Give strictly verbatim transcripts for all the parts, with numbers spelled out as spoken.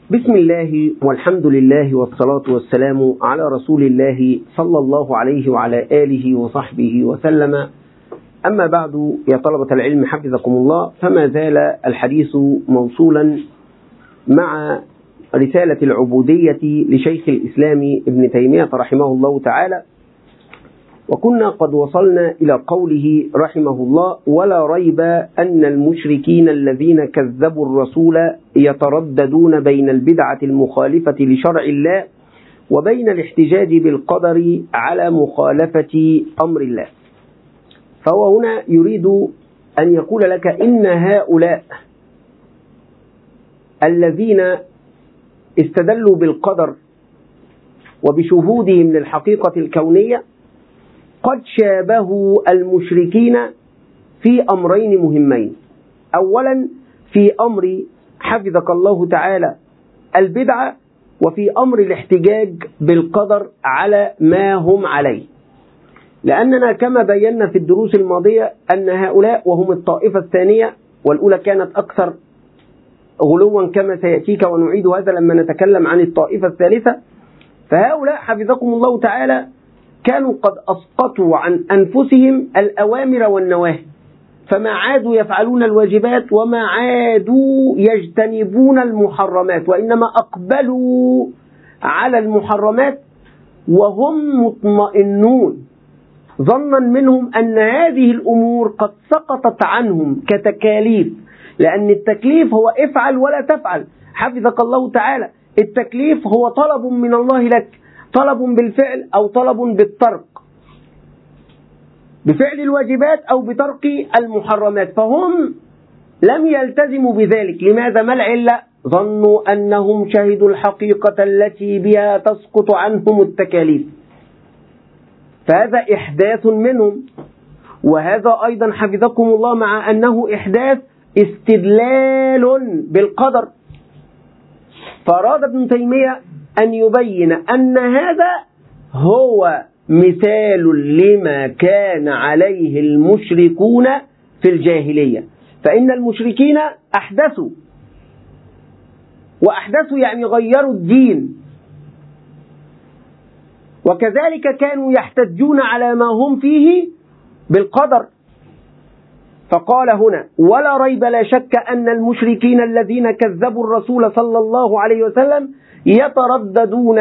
بسم الله والحمد لله والصلاة والسلام على رسول الله صلى الله عليه وعلى آله وصحبه وسلم. أما بعد، يا طلبة العلم حفظكم الله، فما زال الحديث موصولا مع رسالة العبودية لشيخ الإسلام ابن تيمية رحمه الله تعالى، وكنا قد وصلنا إلى قوله رحمه الله: ولا ريب أن المشركين الذين كذبوا الرسول يترددون بين البدعة المخالفة لشرع الله وبين الاحتجاج بالقدر على مخالفة أمر الله. فهو هنا يريد أن يقول لك إن هؤلاء الذين استدلوا بالقدر وبشهودهم للحقيقة الكونية قد شابهوا المشركين في أمرين مهمين. أولا في أمر حفظك الله تعالى البدعة، وفي أمر الاحتجاج بالقدر على ما هم عليه. لأننا كما بينا في الدروس الماضية أن هؤلاء وهم الطائفة الثانية، والأولى كانت أكثر غلوا كما سيأتيك ونعيد هذا لما نتكلم عن الطائفة الثالثة. فهؤلاء حفظكم الله تعالى كانوا قد أسقطوا عن أنفسهم الأوامر والنواهي، فما عادوا يفعلون الواجبات وما عادوا يجتنبون المحرمات، وإنما أقبلوا على المحرمات وهم مطمئنون، ظنا منهم أن هذه الأمور قد سقطت عنهم كتكاليف، لأن التكليف هو افعل ولا تفعل. حفظك الله تعالى التكليف هو طلب من الله لك، طلب بالفعل أو طلب بالترك، بفعل الواجبات أو بترك المحرمات، فهم لم يلتزموا بذلك. لماذا؟ ما العلة؟ ظنوا أنهم شهدوا الحقيقة التي بها تسقط عنهم التكاليف، فهذا إحداث منهم. وهذا أيضا حفظكم الله مع أنه إحداث استدلال بالقدر. فأراد ابن تيمية أن يبين أن هذا هو مثال لما كان عليه المشركون في الجاهلية. فإن المشركين أحدثوا، وأحدثوا يعني غيروا الدين، وكذلك كانوا يحتجون على ما هم فيه بالقدر. فقال هنا: ولا ريب لا شك أن المشركين الذين كذبوا الرسول صلى الله عليه وسلم يترددون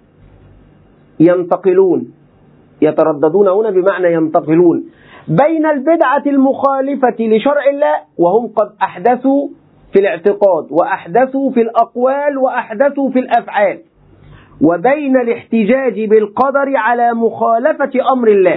ينتقلون يترددون هنا بمعنى ينتقلون بين البدعة المخالفة لشرع الله، وهم قد أحدثوا في الاعتقاد وأحدثوا في الأقوال وأحدثوا في الأفعال، وبين الاحتجاج بالقدر على مخالفة أمر الله.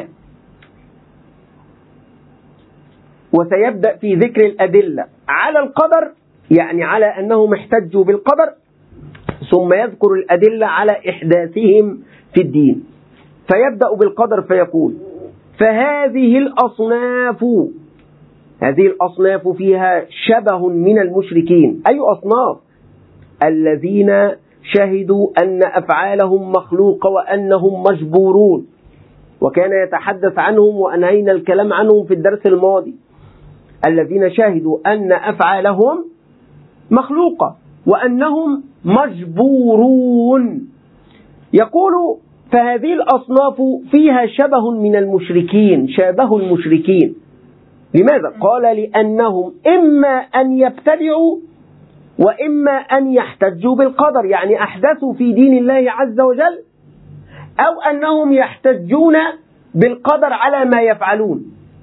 وسيبدأ في ذكر الأدلة على القدر، يعني على أنهم احتجوا بالقدر، ثم يذكر الأدلة على إحداثهم في الدين. فيبدأ بالقدر فيقول: فهذه الأصناف هذه الأصناف فيها شبه من المشركين. أي أصناف؟ الذين شهدوا أن أفعالهم مخلوقة وأنهم مجبورون، وكان يتحدث عنهم وأنهينا الكلام عنهم في الدرس الماضي. الذين شهدوا أن أفعالهم مخلوقة وأنهم مجبورون. يقول: فهذه الأصناف فيها شبه من المشركين، شابه المشركين. لماذا؟ قال: لأنهم إما أن يبتدعوا وإما أن يحتجوا بالقدر، يعني أحدثوا في دين الله عز وجل، أو أنهم يحتجون بالقدر على ما يفعلون.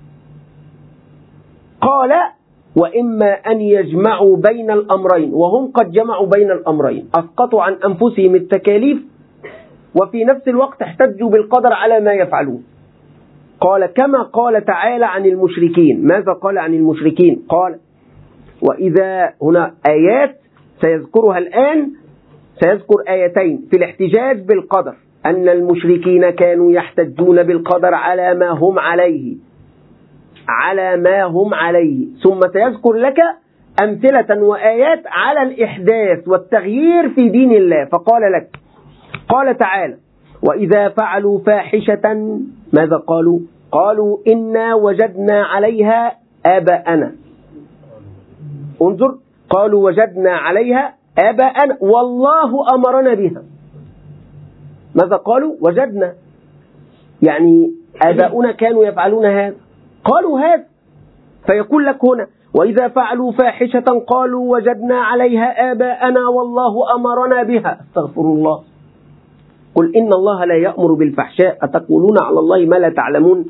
قال: وإما أن يجمعوا بين الأمرين، وهم قد جمعوا بين الأمرين، أسقطوا عن أنفسهم التكاليف وفي نفس الوقت احتجوا بالقدر على ما يفعلون. قال: كما قال تعالى عن المشركين. ماذا قال عن المشركين؟ قال: وإذا هنا آيات سيذكرها الآن، سيذكر آيتين في الاحتجاج بالقدر، أن المشركين كانوا يحتجون بالقدر على ما هم عليه على ما هم عليه ثم سيذكر لك أمثلة وآيات على الإحداث والتغيير في دين الله. فقال لك: قال تعالى: وإذا فعلوا فاحشة ماذا قالوا؟ قالوا إنا وجدنا عليها آباءنا. انظر، قالوا وجدنا عليها آباءنا والله أمرنا بها. ماذا قالوا؟ وجدنا، يعني آباؤنا كانوا يفعلون هذا، قالوا هذا. فيقول لك هنا وإذا فعلوا فاحشة قالوا وجدنا عليها آباءنا والله أمرنا بها. استغفر الله. قل إن الله لا يأمر بالفحشاء أتقولون على الله ما لا تعلمون.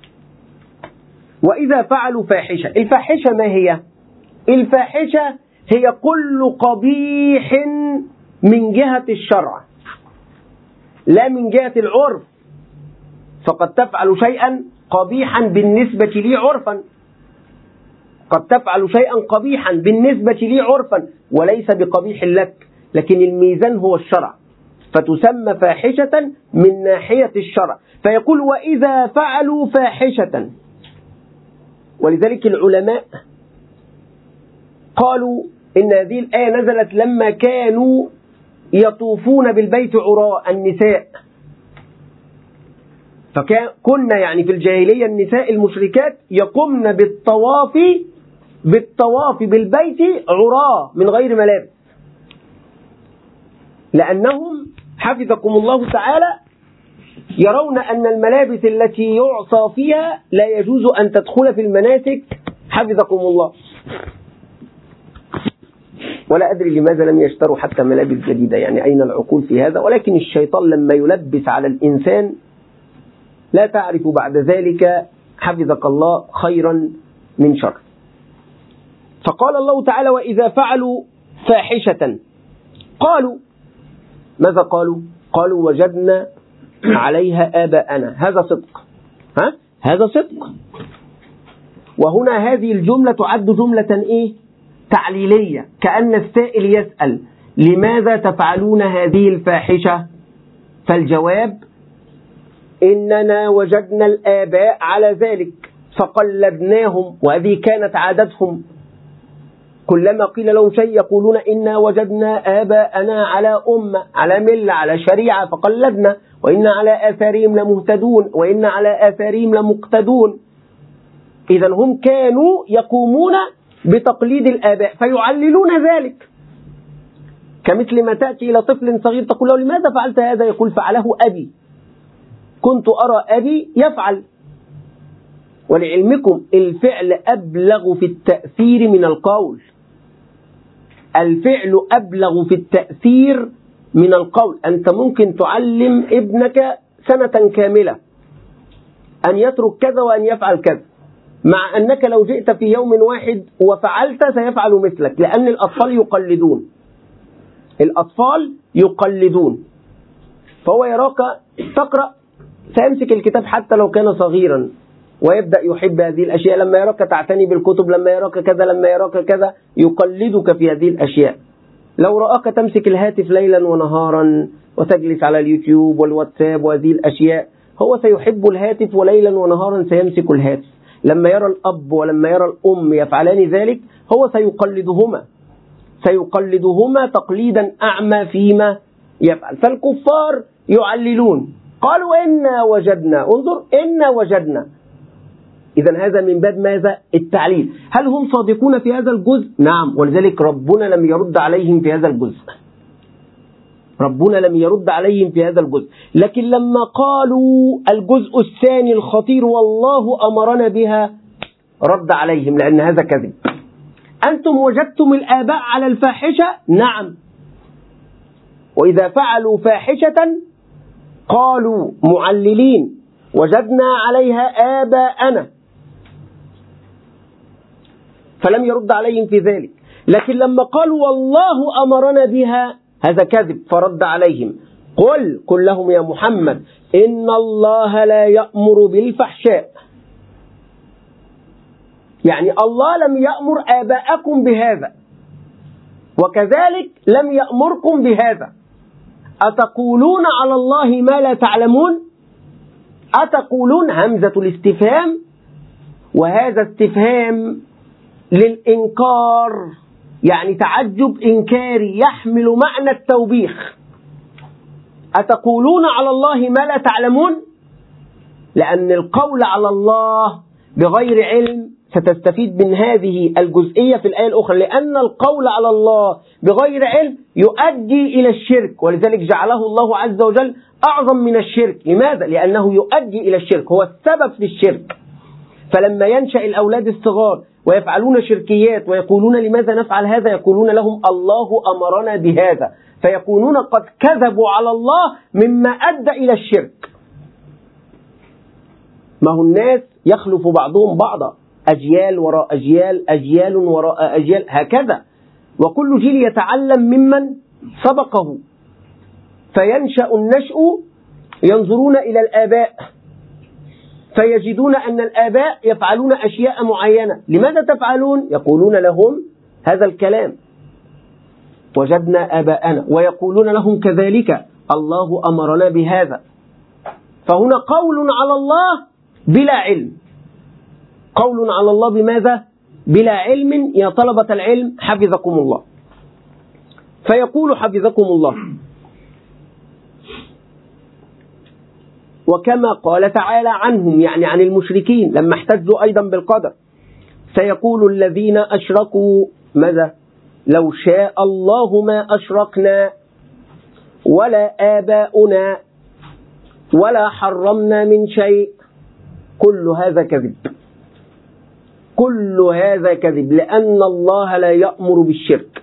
وإذا فعلوا فاحشة، الفاحشة ما هي؟ الفاحشة هي كل قبيح من جهة الشرع لا من جهة العرف. فقد تفعل شيئا قبيحا بالنسبة لي عرفا، قد تفعل شيئا قبيحا بالنسبة لي عرفا وليس بقبيح لك، لكن الميزان هو الشرع، فتسمى فاحشة من ناحية الشرع. فيقول وإذا فعلوا فاحشة. ولذلك العلماء قالوا إن هذه الآية نزلت لما كانوا يطوفون بالبيت عراء النساء. فكنا يعني في الجاهلية النساء المشركات يقمن بالطواف بالطواف بالبيت عراء من غير ملابس، لأنهم حفظكم الله تعالى يرون أن الملابس التي يعصى فيها لا يجوز أن تدخل في المناسك حفظكم الله. ولا أدري لماذا لم يشتروا حتى ملابس جديدة، يعني أين العقول في هذا؟ ولكن الشيطان لما يلبس على الإنسان لا تعرف بعد ذلك حفظك الله خيرا من شر. فقال الله تعالى وإذا فعلوا فاحشة قالوا ماذا قالوا؟ قالوا وجدنا عليها آباءنا. هذا صدق، ها؟ هذا صدق. وهنا هذه الجملة تعد جملة إيه؟ تعليلية، كأن السائل يسأل لماذا تفعلون هذه الفاحشة؟ فالجواب إننا وجدنا الآباء على ذلك فقلدناهم، وهذه كانت عادتهم. كلما قيل لهم شيء يقولون إنا وجدنا آباءنا على أمة، على ملة، على شريعة فقلدنا، وإن على آثارهم لمهتدون، وإن على آثارهم لمقتدون. إذا هم كانوا يقومون بتقليد الآباء فيعللون ذلك. كمثل ما تأتي إلى طفل صغير تقول له لماذا فعلت هذا؟ يقول فعله أبي، كنت أرى أبي يفعل. ولعلمكم الفعل أبلغ في التأثير من القول، الفعل أبلغ في التأثير من القول. أنت ممكن تعلم ابنك سنة كاملة أن يترك كذا وأن يفعل كذا، مع أنك لو جئت في يوم واحد وفعلت سيفعل مثلك، لأن الأطفال يقلدون، الأطفال يقلدون. فهو يراك تقرأ سيمسك الكتاب حتى لو كان صغيرا ويبدأ يحب هذه الأشياء. لما يراك تعتني بالكتب، لما يراك كذا، لما يراك كذا، يقلدك في هذه الأشياء. لو رآك تمسك الهاتف ليلا ونهارا وتجلس على اليوتيوب والواتساب وهذه الأشياء، هو سيحب الهاتف وليلا ونهارا سيمسك الهاتف. لما يرى الأب ولما يرى الأم يفعلان ذلك هو سيقلدهما سيقلدهما تقليدا أعمى فيما يفعل. فالكفار يعللون، قالوا إنا وجدنا، انظر إنا وجدنا. إذن هذا من باب ماذا؟ التعليل. هل هم صادقون في هذا الجزء؟ نعم، ولذلك ربنا لم يرد عليهم في هذا الجزء، ربنا لم يرد عليهم في هذا الجزء. لكن لما قالوا الجزء الثاني الخطير والله أمرنا بها رد عليهم، لأن هذا كذب. أنتم وجدتم الآباء على الفاحشة؟ نعم. وإذا فعلوا فاحشة قالوا معللين وجدنا عليها آباءنا، فلم يرد عليهم في ذلك. لكن لما قالوا والله أمرنا بها هذا كذب، فرد عليهم. قل قل لهم يا محمد إن الله لا يأمر بالفحشاء، يعني الله لم يأمر آباءكم بهذا، وكذلك لم يأمركم بهذا. أتقولون على الله ما لا تعلمون؟ أتقولون همزة الاستفهام، وهذا استفهام للإنكار، يعني تعجب إنكاري يحمل معنى التوبيخ. أتقولون على الله ما لا تعلمون، لأن القول على الله بغير علم ستستفيد من هذه الجزئية في الآية الأخرى، لأن القول على الله بغير علم يؤدي إلى الشرك، ولذلك جعله الله عز وجل أعظم من الشرك. لماذا؟ لأنه يؤدي إلى الشرك، هو السبب في الشرك. فلما ينشأ الأولاد الصغار ويفعلون شركيات ويقولون لماذا نفعل هذا، يقولون لهم الله أمرنا بهذا، فيكونون قد كذبوا على الله مما أدى إلى الشرك. ما هو الناس يخلف بعضهم بعضا، أجيال وراء أجيال، أجيال وراء أجيال، هكذا، وكل جيل يتعلم ممن سبقه. فينشأ النشء ينظرون إلى الآباء فيجدون أن الآباء يفعلون أشياء معينة، لماذا تفعلون؟ يقولون لهم هذا الكلام، وجدنا آباءنا، ويقولون لهم كذلك الله أمرنا بهذا. فهنا قول على الله بلا علم، قول على الله بماذا؟ بلا علم. يا طلبة العلم حفظكم الله. فيقول حفظكم الله: وكما قال تعالى عنهم، يعني عن المشركين لما احتجوا أيضا بالقدر، سيقول الذين أشركوا ماذا؟ لو شاء الله ما أشركنا ولا آباؤنا ولا حرمنا من شيء. كل هذا كذب، كل هذا كذب، لأن الله لا يأمر بالشرك،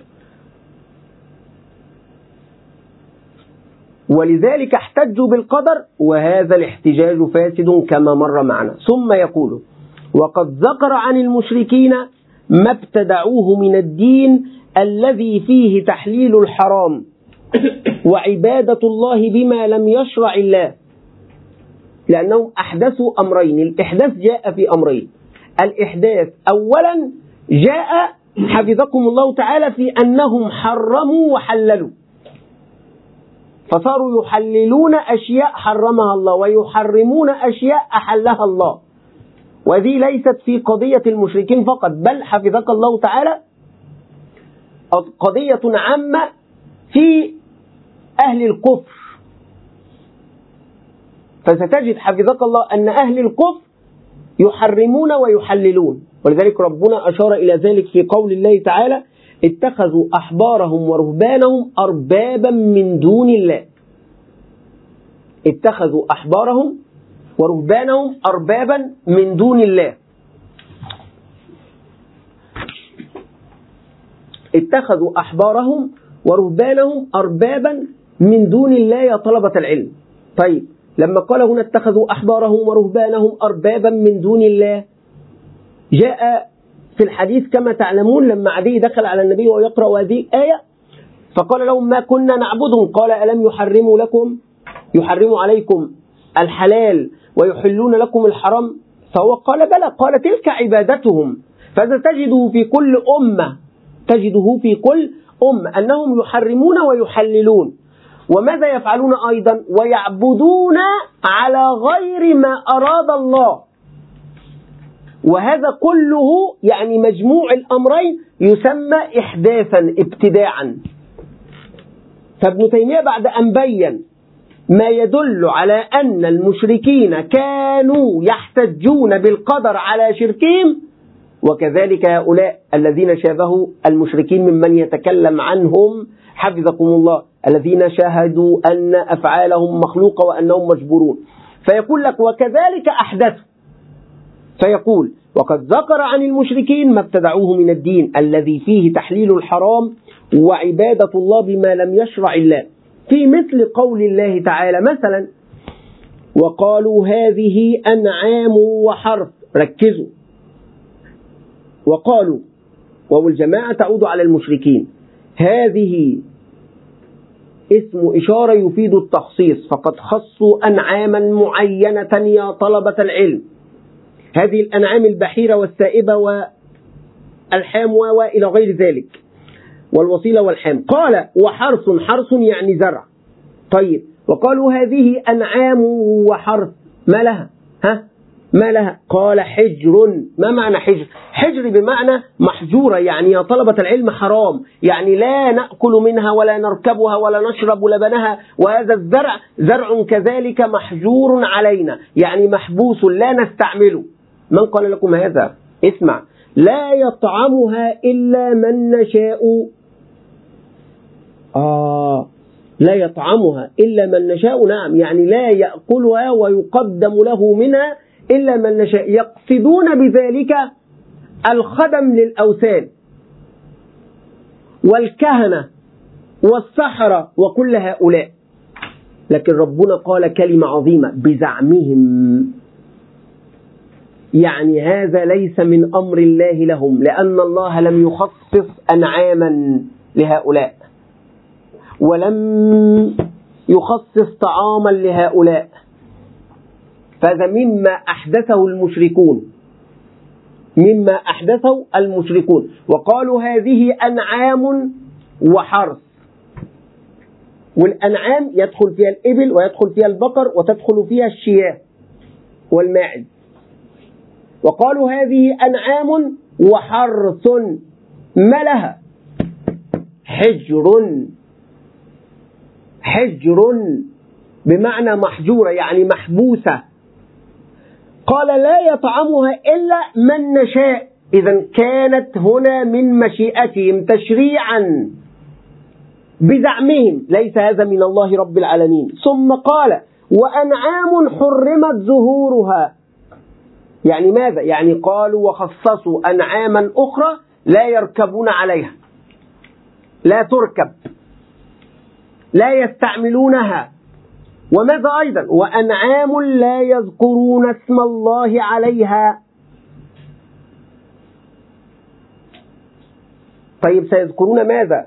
ولذلك احتجوا بالقدر، وهذا الاحتجاج فاسد كما مر معنا. ثم يقول: وقد ذكر عن المشركين ما ابتدعوه من الدين الذي فيه تحليل الحرام وعبادة الله بما لم يشرع الله، لأنهم أحدثوا أمرين. الإحداث جاء في أمرين. الإحداث أولا جاء حفظكم الله تعالى في أنهم حرموا وحللوا، فصاروا يحللون أشياء حرمها الله ويحرمون أشياء أحلها الله، وهذه ليست في قضية المشركين فقط، بل حفظك الله تعالى قضية عامة في أهل الكفر. فستجد حفظك الله أن أهل الكفر يحرمون ويحللون، ولذلك ربنا أشار إلى ذلك في قول الله تعالى: اتخذوا أحبارهم ورهبانهم أربابا من دون الله. اتخذوا أحبارهم ورهبانهم أربابا من دون الله. اتخذوا أحبارهم ورهبانهم أربابا من دون الله يا طلبة العلم. طيب، لما قال هنا اتخذوا أحبارهم ورهبانهم أربابا من دون الله، جاء في الحديث كما تعلمون لما عدي دخل على النبي ويقرأ هذه الآية فقال لهم: ما كنا نعبدهم، قال: ألم يحرموا لكم يحرموا عليكم الحلال ويحلون لكم الحرام؟ فهو قال: بلى. قال: تلك عبادتهم. فإذا تجده في كل أمة تجده في كل أمة أنهم يحرمون ويحللون. وماذا يفعلون أيضا؟ ويعبدون على غير ما أراد الله. وهذا كله يعني مجموع الأمرين يسمى إحداثا ابتداعا. فابن تيمية بعد أن بين ما يدل على أن المشركين كانوا يحتجون بالقدر على شركهم، وكذلك هؤلاء الذين شابهوا المشركين ممن يتكلم عنهم حفظكم الله، الذين شاهدوا أن أفعالهم مخلوقة وأنهم مجبورون. فيقول لك: وكذلك أحدثوا. فيقول: وقد ذكر عن المشركين ما ابتدعوه من الدين الذي فيه تحليل الحرام وعبادة الله بما لم يشرع الله، في مثل قول الله تعالى مثلا: وقالوا هذه أنعام وحرث. ركزوا، وقالوا، والجماعة تعود على المشركين، هذه اسم إشارة يفيد التخصيص، فقد خصوا أنعاما معينة يا طلبة العلم. هذه الأنعام البحيرة والسائبة والحام وإلى غير ذلك، والوصيلة والحام. قال: وحرث، حرث يعني زرع. طيب، وقالوا هذه أنعام وحرث، ما لها؟ ها؟ ما لها؟ قال: حجر. ما معنى حجر؟ حجر بمعنى محجورة، يعني يا طلبة العلم حرام، يعني لا نأكل منها ولا نركبها ولا نشرب لبنها، وهذا الزرع زرع كذلك محجور علينا، يعني محبوس لا نستعمله. من قال لكم هذا؟ اسمع، لا يطعمها إلا من نشاء. آه لا يطعمها إلا من نشاء، نعم، يعني لا يأكلها ويقدم له منها إلا من نشاء. يقصدون بذلك الخدم للأوثان والكهنة والسحرة وكل هؤلاء. لكن ربنا قال كلمة عظيمة: بزعمهم، يعني هذا ليس من أمر الله لهم، لأن الله لم يخصص أنعاما لهؤلاء ولم يخصص طعاما لهؤلاء، فهذا مما أحدثه المشركون، مما أحدثه المشركون وقالوا هذه أنعام وحرث. والأنعام يدخل فيها الإبل ويدخل فيها البقر وتدخل فيها الشياه والماعز. وقالوا هذه أنعام وحرث ما لها حجر، حجر بمعنى محجورة يعني محبوسة. قال لا يطعمها إلا من نشاء، إذا كانت هنا من مشيئتهم تشريعا بزعمهم، ليس هذا من الله رب العالمين. ثم قال وأنعام حرمت ظهورها، يعني ماذا؟ يعني قالوا وخصصوا أنعاما أخرى لا يركبون عليها، لا تركب، لا يستعملونها. وماذا أيضا؟ وأنعام لا يذكرون اسم الله عليها. طيب سيذكرون ماذا؟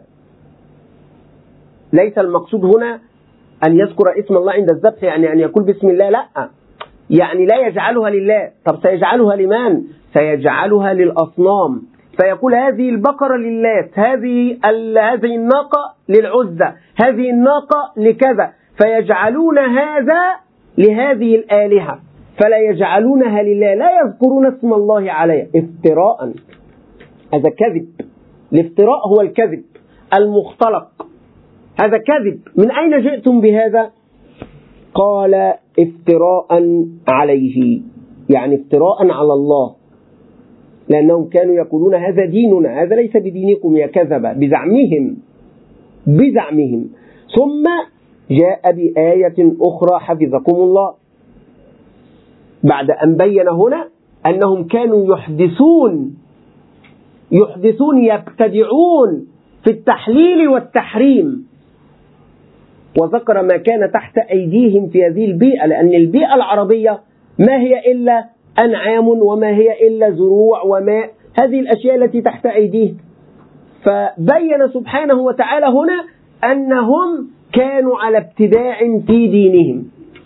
ليس المقصود هنا أن يذكر اسم الله عند الذبح، يعني أن يقول بسم الله، لا، يعني لا يجعلها لله. طب سيجعلها لمن؟ سيجعلها للأصنام، فيقول هذه البقرة للات، هذه هذه الناقة للعزة، هذه الناقة لكذا، فيجعلون هذا لهذه الآلهة فلا يجعلونها لله، لا يذكرون اسم الله عليها افتراء. هذا كذب، الافتراء هو الكذب المختلق، هذا كذب. من أين جئتم بهذا؟ قال افتراء عليه، يعني افتراء على الله، لأنهم كانوا يقولون هذا ديننا، هذا ليس بدينكم يا كذبة، بزعمهم بزعمهم. ثم جاء بآية أخرى حفظكم الله، بعد أن بين هنا أنهم كانوا يحدثون يحدثون يبتدعون في التحليل والتحريم، وذكر ما كان تحت أيديهم في هذه البيئة، لأن البيئة العربية ما هي إلا أنعام وما هي إلا زروع وماء، هذه الأشياء التي تحت أيديهم. فبين سبحانه وتعالى هنا أنهم كانوا على ابتداع في دينهم.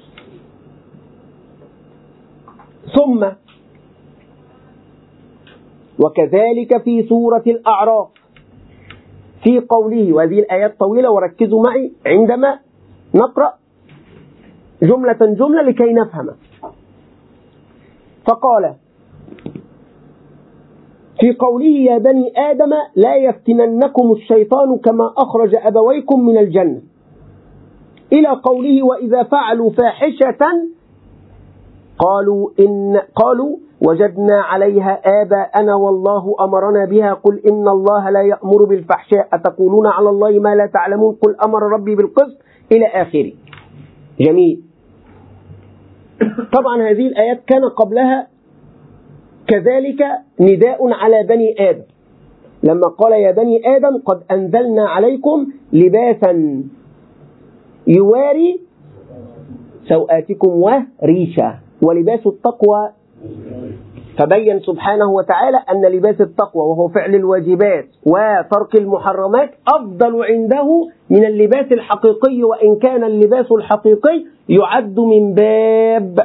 ثم وكذلك في سورة الأعراف في قوله، وهذه الآيات طويلة وركزوا معي عندما نقرأ جملة جملة لكي نفهم. فقال في قوله يا بني آدم لا يفتننكم الشيطان كما أخرج أبويكم من الجنة، إلى قوله وإذا فعلوا فاحشة قالوا إن قالوا وجدنا عليها آباءنا والله أمرنا بها قل إن الله لا يأمر بالفحشاء أتقولون على الله ما لا تعلمون قل أمر ربي بالقسط إلى آخره. جميل. طبعا هذه الآيات كان قبلها كذلك نداء على بني آدم، لما قال يا بني آدم قد أنزلنا عليكم لباسا يواري سوآتكم وريشا ولباس التقوى. فبين سبحانه وتعالى أن لباس التقوى وهو فعل الواجبات وترك المحرمات أفضل عنده من اللباس الحقيقي، وإن كان اللباس الحقيقي يعد من باب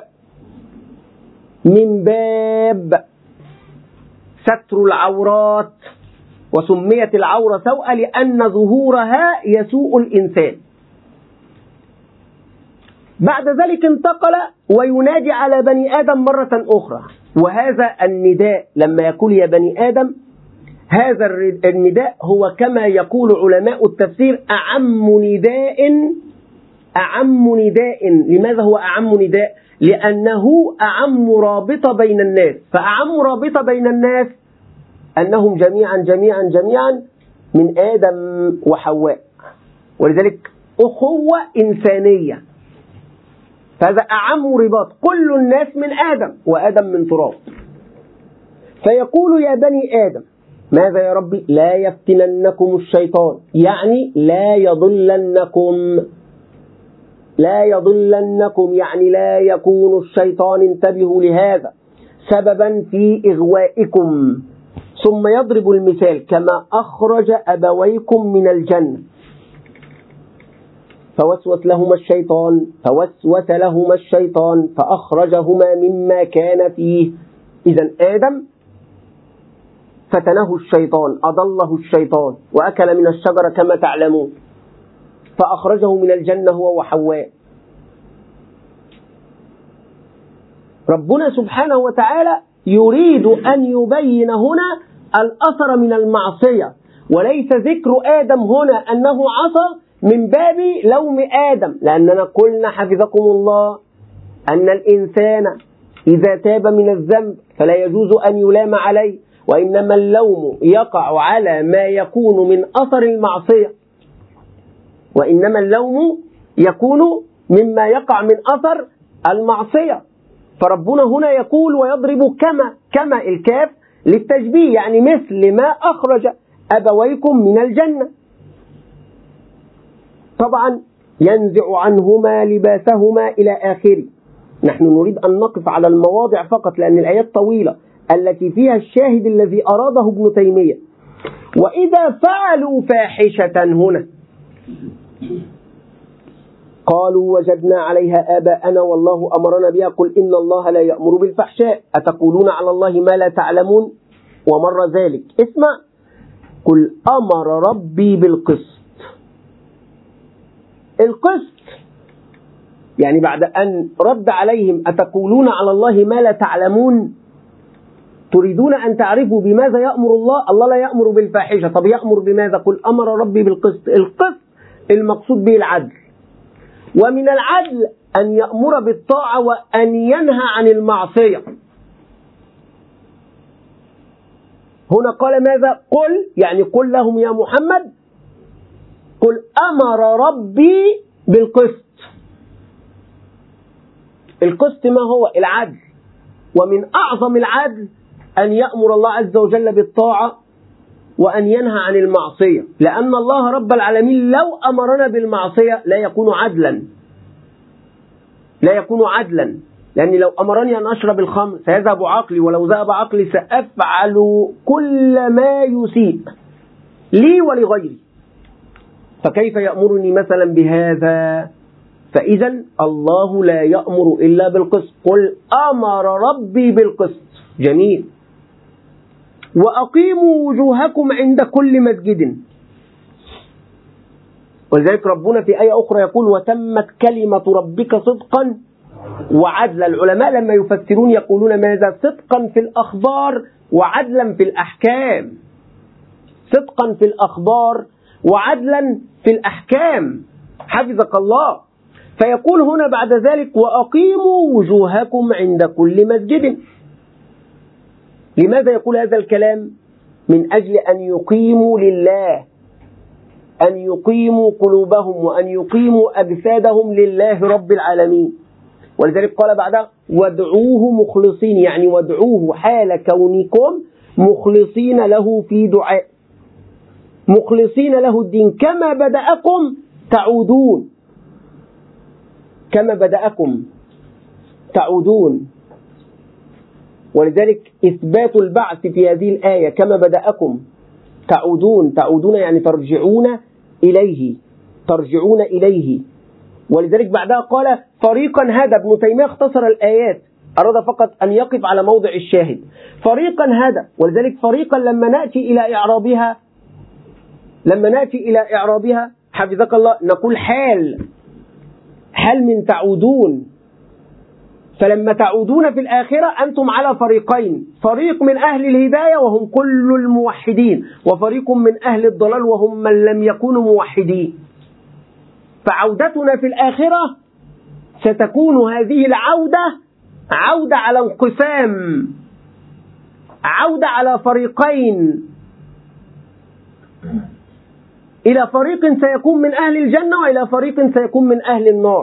من باب ستر العورات، وسميت العورة سوء لأن ظهورها يسوء الإنسان. بعد ذلك انتقل وينادي على بني آدم مرة أخرى، وهذا النداء لما يقول يا بني آدم، هذا النداء هو كما يقول علماء التفسير أعم نداء أعم نداء. لماذا هو أعم نداء؟ لأنه أعم رابطة بين الناس، فأعم رابطة بين الناس أنهم جميعا جميعا جميعا من آدم وحواء، ولذلك أخوة إنسانية، فهذا أعم رباط، كل الناس من آدم وآدم من تراب. فيقول يا بني آدم ماذا يا ربي؟ لا يفتننكم الشيطان، يعني لا يضلنكم، لا يضلنكم يعني لا يكون الشيطان، انتبهوا لهذا، سببا في إغوائكم. ثم يضرب المثال كما أخرج أبويكم من الجنة فوسوس لهما الشيطان فوسوس لهما الشيطان فأخرجهما مما كان فيه. إذن آدم فتنه الشيطان، أضله الشيطان وأكل من الشجرة كما تعلمون، فأخرجه من الجنة هو وحواء. ربنا سبحانه وتعالى يريد أن يبين هنا الأثر من المعصية، وليس ذكر آدم هنا أنه عصى من باب لوم آدم، لأننا قلنا حفظكم الله أن الإنسان إذا تاب من الذنب فلا يجوز أن يلام عليه، وإنما اللوم يقع على ما يكون من أثر المعصية، وإنما اللوم يكون مما يقع من أثر المعصية. فربنا هنا يقول ويضرب كما، كما الكاف للتشبيه، يعني مثل ما أخرج أبويكم من الجنة. طبعا ينزع عنهما لباسهما إلى آخره. نحن نريد أن نقف على المواضع فقط لأن الآيات طويلة التي فيها الشاهد الذي أراده ابن تيمية. وإذا فعلوا فاحشة هنا قالوا وجدنا عليها آباءنا والله أمرنا بها، قل إن الله لا يأمر بالفحشاء أتقولون على الله ما لا تعلمون. ومر ذلك اسمع، قل أمر ربي بالقسط. القسط يعني بعد أن رد عليهم أتقولون على الله ما لا تعلمون، تريدون أن تعرفوا بماذا يأمر الله؟ الله لا يأمر بالفاحشة، طب يأمر بماذا؟ قل أمر ربي بالقسط. القسط المقصود به العدل، ومن العدل أن يأمر بالطاعة وأن ينهى عن المعصية. هنا قال ماذا؟ قل يعني قل لهم يا محمد قل أمر ربي بالقسط. القسط ما هو؟ العدل، ومن أعظم العدل أن يأمر الله عز وجل بالطاعة وأن ينهى عن المعصية، لأن الله رب العالمين لو أمرنا بالمعصية لا يكون عدلا، لا يكون عدلا، لأني لو أمرني أن أشرب الخمر سيذهب عقلي، ولو ذهب عقلي سأفعل كل ما يسيء لي ولغيري، فكيف يأمرني مثلا بهذا؟ فإذا الله لا يأمر إلا بالقسط. قل أمر ربي بالقسط. جميل. وأقيموا وجوهكم عند كل مسجد، ولذلك ربنا في آية أخرى يقول وتمت كلمة ربك صدقا وعدلا. العلماء لما يفسرون يقولون ماذا؟ صدقا في الأخبار وعدلا في الأحكام، صدقا في الأخبار وعدلا في الأحكام، حفظك الله. فيقول هنا بعد ذلك وأقيموا وجوهكم عند كل مسجد. لماذا يقول هذا الكلام؟ من أجل أن يقيموا لله، أن يقيموا قلوبهم وأن يقيموا أجسادهم لله رب العالمين. ولذلك قال بعدها وادعوه مخلصين، يعني وادعوه حال كونكم مخلصين له في دعاء، مخلصين له الدين كما بدأكم تعودون، كما بدأكم تعودون. ولذلك إثبات البعث في هذه الآية كما بدأكم تعودون، تعودون يعني ترجعون إليه، ترجعون إليه. ولذلك بعدها قال فريقا هدى. ابن تيمية اختصر الآيات، أراد فقط أن يقف على موضع الشاهد. فريقا هدى، ولذلك فريقا لما نأتي إلى إعرابها، لما نأتي إلى إعرابها حفظك الله نقول حال، حال من تعودون. فلما تعودون في الآخرة أنتم على فريقين، فريق من أهل الهداية وهم كل الموحدين، وفريق من أهل الضلال وهم من لم يكونوا موحدين. فعودتنا في الآخرة ستكون هذه العودة عودة على انقسام، عودة على فريقين، إلى فريق سيكون من أهل الجنة وإلى فريق سيكون من أهل النار،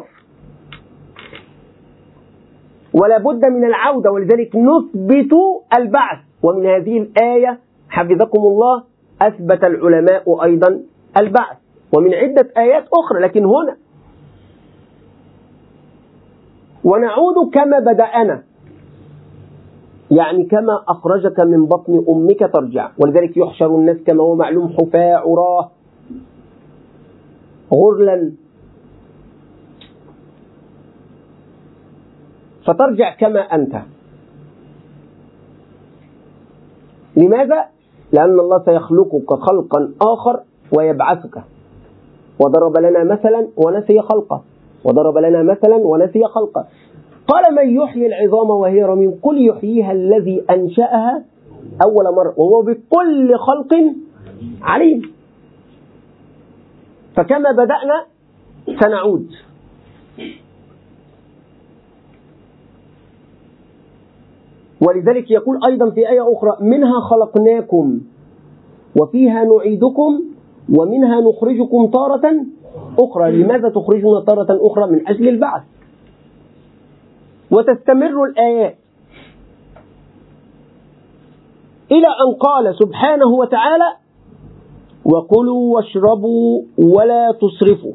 ولا بد من العودة. ولذلك نثبت البعث. ومن هذه الآية حفظكم الله أثبت العلماء أيضا البعث، ومن عدة آيات أخرى، لكن هنا ونعود كما بدأنا، يعني كما أخرجك من بطن أمك ترجع. ولذلك يحشر الناس كما هو معلوم حفاة عراه غرلا، فترجع كما أنت. لماذا؟ لأن الله سيخلقك خلقا آخر ويبعثك. وضرب لنا مثلا ونسي خلقه، وضرب لنا مثلا ونسي خلقه. قال من يحيي العظام وهي رميم قل يحييها الذي أنشأها أول مرة وهو بكل خلق عليم. فكما بدأنا سنعود. ولذلك يقول أيضا في آية أخرى منها خلقناكم وفيها نعيدكم ومنها نخرجكم تارة أخرى. لماذا تخرجنا تارة أخرى؟ من أجل البعث. وتستمر الآيات إلى أن قال سبحانه وتعالى وكلوا واشربوا ولا تسرفوا.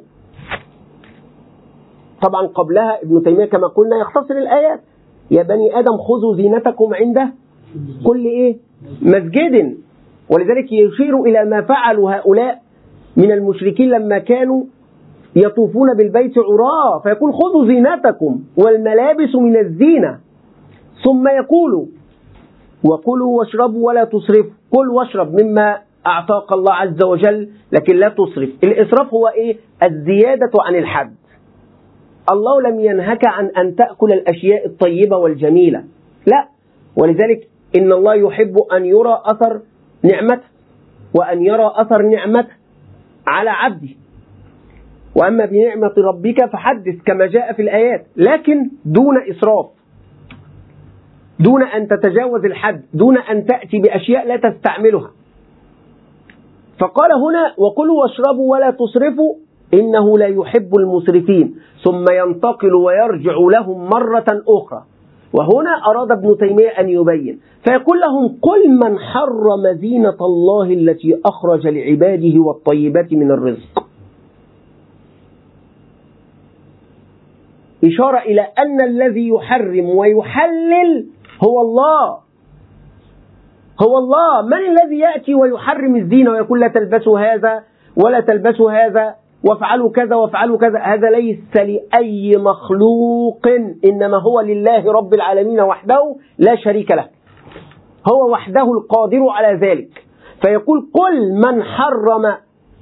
طبعا قبلها ابن تيمية كما قلنا يختصر الآيات يا بني آدم خذوا زينتكم عند كل إيه؟ مسجد. ولذلك يشير إلى ما فعلوا هؤلاء من المشركين لما كانوا يطوفون بالبيت عراة، فيقول خذوا زينتكم والملابس من الزينة، ثم يقول وكلوا واشربوا ولا تسرفوا. كل واشرب مما أعطاك الله عز وجل لكن لا تسرف. الإسراف هو إيه؟ الزيادة عن الحد. الله لم ينهك عن أن تأكل الأشياء الطيبة والجميلة، لا. ولذلك إن الله يحب أن يرى أثر نعمته وأن يرى أثر نعمته على عبده. وأما بنعمة ربك فحدث كما جاء في الآيات، لكن دون إسراف، دون أن تتجاوز الحد، دون أن تأتي بأشياء لا تستعملها. فقال هنا وكلوا واشربوا ولا تسرفوا إنه لا يحب المسرفين، ثم ينتقل ويرجع لهم مرة أخرى. وهنا أراد ابن تيمية أن يبين فيقول لهم قل من حرم زينة الله التي أخرج لعباده والطيبات من الرزق. إشارة إلى أن الذي يحرم ويحلل هو الله، هو الله. من الذي يأتي ويحرم الزينة ويقول لا تلبسوا هذا ولا تلبسوا هذا وافعلوا كذا وافعلوا كذا؟ هذا ليس لأي مخلوق، إنما هو لله رب العالمين وحده لا شريك له، هو وحده القادر على ذلك. فيقول قل من حرم،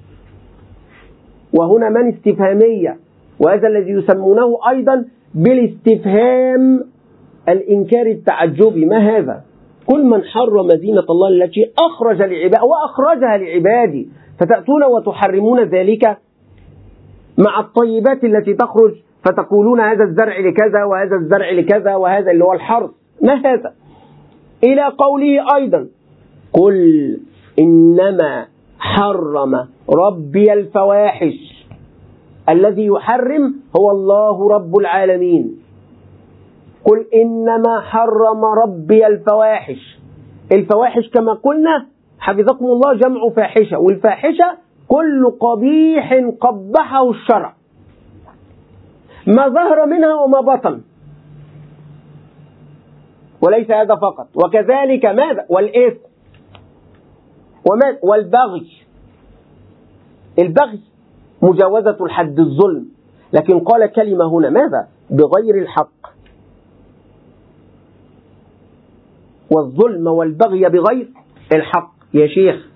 وهنا من استفهامية، وهذا الذي يسمونه أيضا بالاستفهام الإنكار التعجبي. ما هذا؟ قل من حرم زينة الله التي أخرج لعباده وأخرجها لعباده، فتأتون وتحرمون ذلك مع الطيبات التي تخرج، فتقولون هذا الزرع لكذا وهذا الزرع لكذا وهذا اللي هو الحرث. ما هذا؟ إلى قوله أيضا قل إنما حرم ربي الفواحش. الذي يحرم هو الله رب العالمين. قل إنما حرم ربي الفواحش. الفواحش كما قلنا حفظكم الله جمع فاحشة، والفاحشة كل قبيح قبحه الشرع، ما ظهر منها وما بطن. وليس هذا فقط، وكذلك ماذا؟ والإثم والبغي. البغي مجاوزة الحد، الظلم، لكن قال كلمة هنا ماذا؟ بغير الحق. والظلم والبغي بغير الحق يا شيخ،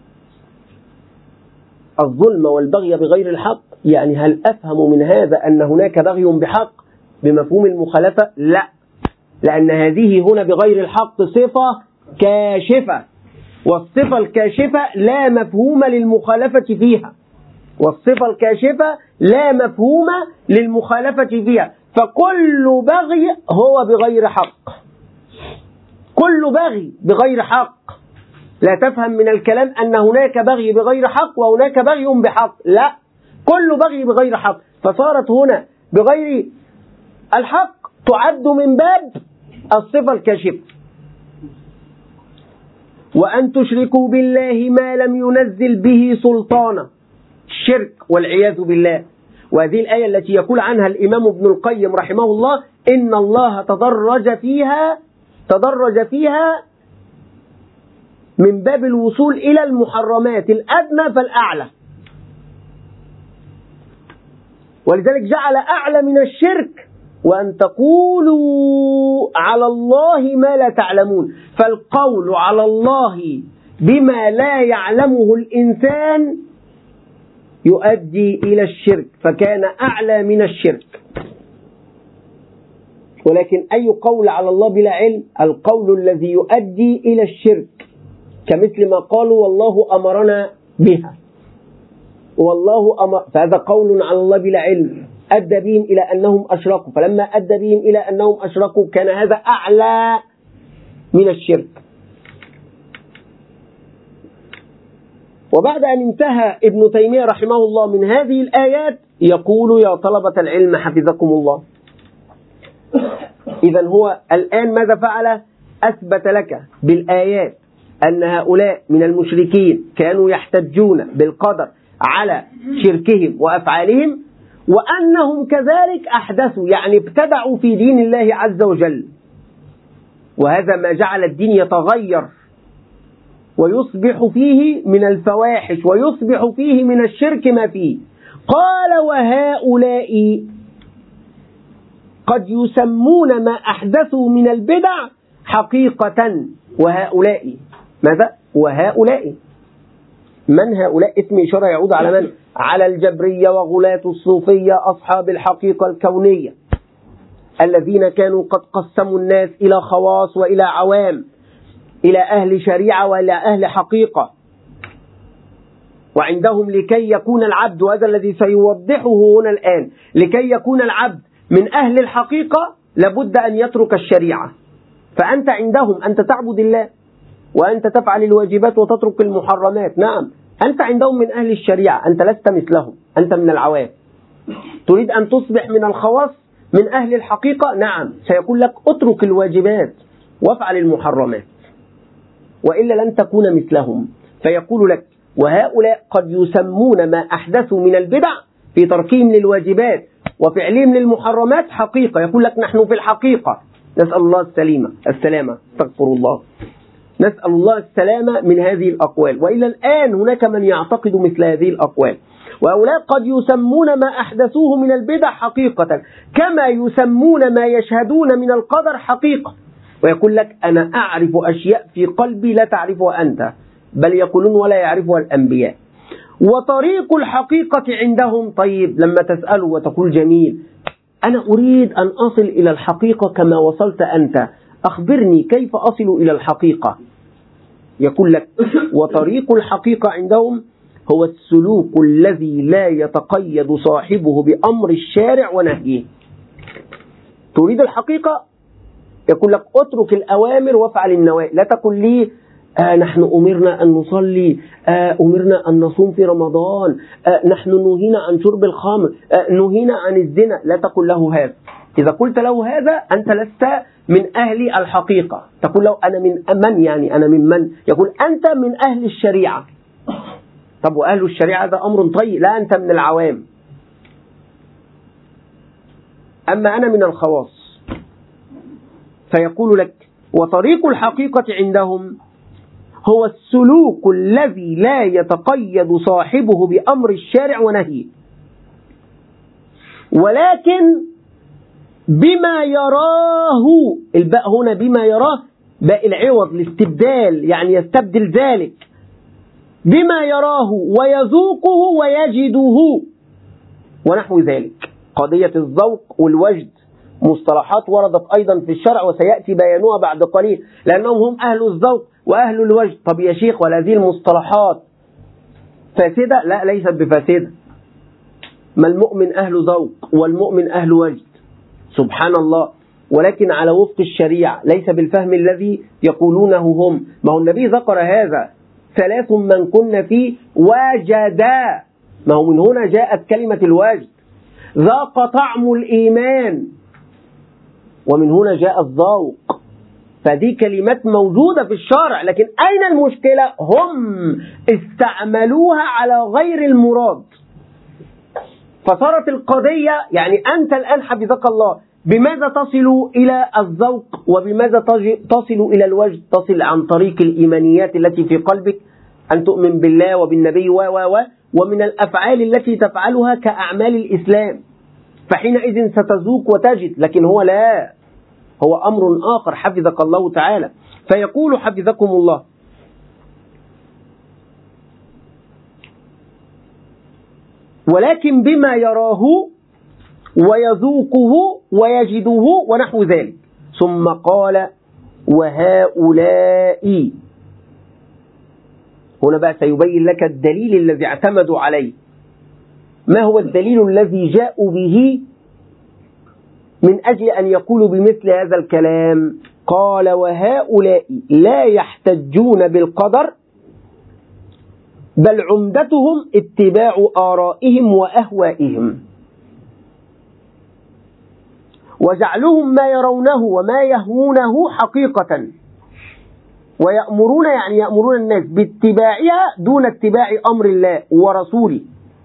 الظلم والبغي بغير الحق، يعني هل أفهم من هذا أن هناك بغي بحق بمفهوم المخالفة؟ لا، لأن هذه هنا بغير الحق صفة كاشفة، والصفة الكاشفة لا مفهوم للمخالفة فيها، والصفة الكاشفة لا مفهوم للمخالفة فيها. فكل بغي هو بغير حق، كل بغي بغير حق. لا تفهم من الكلام أن هناك بغي بغير حق وهناك بغي بحق، لا، كل بغي بغير حق. فصارت هنا بغير الحق تعد من باب الصفة الكاشفة. وأن تشركوا بالله ما لم ينزل به سلطانا، الشرك والعياذ بالله. وهذه الآية التي يقول عنها الإمام ابن القيم رحمه الله إن الله تدرج فيها تدرج فيها من باب الوصول إلى المحرمات الأدنى فالأعلى، ولذلك جعل أعلى من الشرك وأن تقولوا على الله ما لا تعلمون. فالقول على الله بما لا يعلمه الإنسان يؤدي إلى الشرك، فكان أعلى من الشرك. ولكن أي قول على الله بلا علم؟ القول الذي يؤدي إلى الشرك، كمثل ما قالوا والله أمرنا بها، والله أمر، فهذا قول على الله بلا علم أدى بهم إلى أنهم أشركوا، فلما أدى بهم إلى أنهم أشركوا كان هذا أعلى من الشرك. وبعد أن انتهى ابن تيمية رحمه الله من هذه الآيات يقول يا طلبة العلم حفظكم الله، إذن هو الآن ماذا فعل؟ أثبت لك بالآيات أن هؤلاء من المشركين كانوا يحتجون بالقدر على شركهم وأفعالهم، وأنهم كذلك أحدثوا، يعني ابتدعوا في دين الله عز وجل، وهذا ما جعل الدين يتغير ويصبح فيه من الفواحش ويصبح فيه من الشرك ما فيه. قال وهؤلاء قد يسمون ما أحدثوا من البدع حقيقة. وهؤلاء ماذا؟ وهؤلاء من هؤلاء؟ اسم إشارة يعود على من؟ على الجبرية وغلاة الصوفية أصحاب الحقيقة الكونية الذين كانوا قد قسموا الناس إلى خواص وإلى عوام، إلى أهل شريعة وإلى أهل حقيقة. وعندهم لكي يكون العبد، وهذا الذي سيوضحه هنا الآن، لكي يكون العبد من أهل الحقيقة لابد أن يترك الشريعة. فأنت عندهم أنت تعبد الله وأنت تفعل الواجبات وتترك المحرمات، نعم أنت عندهم من أهل الشريعة، أنت لست مثلهم، أنت من العوام. تريد أن تصبح من الخواص من أهل الحقيقة، نعم سيقول لك اترك الواجبات وافعل المحرمات وإلا لن تكون مثلهم. فيقول لك وهؤلاء قد يسمون ما أحدثوا من البدع في تركهم للواجبات وفعلهم للمحرمات حقيقة. يقول لك نحن في الحقيقة، نسأل الله السلامة السلامة استغفر الله نسأل الله السلامة من هذه الأقوال. وإلى الآن هناك من يعتقد مثل هذه الأقوال. وهؤلاء قد يسمون ما أحدثوه من البدع حقيقة كما يسمون ما يشهدون من القدر حقيقة. ويقول لك أنا أعرف أشياء في قلبي لا تعرفها أنت، بل يقولون ولا يعرفها الأنبياء. وطريق الحقيقة عندهم، طيب لما تسأله وتقول جميل أنا أريد أن أصل إلى الحقيقة كما وصلت أنت، أخبرني كيف أصل إلى الحقيقة. يقول لك وطريق الحقيقة عندهم هو السلوك الذي لا يتقيد صاحبه بأمر الشارع ونهيه. تريد الحقيقة، يقول لك اترك الأوامر وافعل النواهي. لا تقل لي آه نحن أمرنا أن نصلي، آه أمرنا أن نصوم في رمضان، آه نحن نهينا عن شرب الخمر، آه نهينا عن الزنا. لا تقل له هذا. إذا قلت له هذا أنت لست من أهل الحقيقة. تقول له أنا من من يعني أنا من من؟ يقول أنت من أهل الشريعة. طب وأهل الشريعة هذا أمر طيب، لا أنت من العوام، أما أنا من الخواص. فيقول لك وطريق الحقيقة عندهم هو السلوك الذي لا يتقيد صاحبه بأمر الشارع ونهيه، ولكن بما يراه. الباء هنا بما يراه باء العوض الاستبدال، يعني يستبدل ذلك بما يراه ويذوقه ويجده ونحو ذلك. قضية الذوق والوجد مصطلحات وردت أيضا في الشرع وسيأتي بيانها بعد قليل، لأنهم هم أهل الذوق وأهل الوجد. طب يا شيخ ولا هذه المصطلحات فاسدة؟ لا ليست بفاسدة. ما المؤمن أهل ذوق والمؤمن أهل وجد. سبحان الله، ولكن على وفق الشريعة ليس بالفهم الذي يقولونه هم. ما هو النبي ذكر هذا، ثلاث من كن فيه وجدا، ما هو من هنا جاءت كلمة الوجد، ذاق طعم الإيمان، ومن هنا جاء الذوق. فدي كلمات موجودة في الشرع، لكن أين المشكلة؟ هم استعملوها على غير المراد، فصارت القضية يعني أنت الآن حفظك الله بماذا تصل إلى الذوق وبماذا تصل إلى الوجد؟ تصل عن طريق الإيمانيات التي في قلبك، أن تؤمن بالله وبالنبي و و و ومن الأفعال التي تفعلها كأعمال الإسلام، فحينئذ ستذوق وتجد. لكن هو لا، هو أمر آخر حفظك الله تعالى. فيقول حفظكم الله: ولكن بما يراه ويذوقه ويجده ونحو ذلك. ثم قال: وهؤلاء، هنا بقى سيبين لك الدليل الذي اعتمدوا عليه. ما هو الدليل الذي جاءوا به من أجل أن يقولوا بمثل هذا الكلام؟ قال: وهؤلاء لا يحتجون بالقدر، بل عمدتهم اتباع آرائهم وأهوائهم، وجعلهم ما يرونه وما يهوونه حقيقة، ويأمرون يعني يأمرون الناس باتباعها دون اتباع أمر الله ورسوله،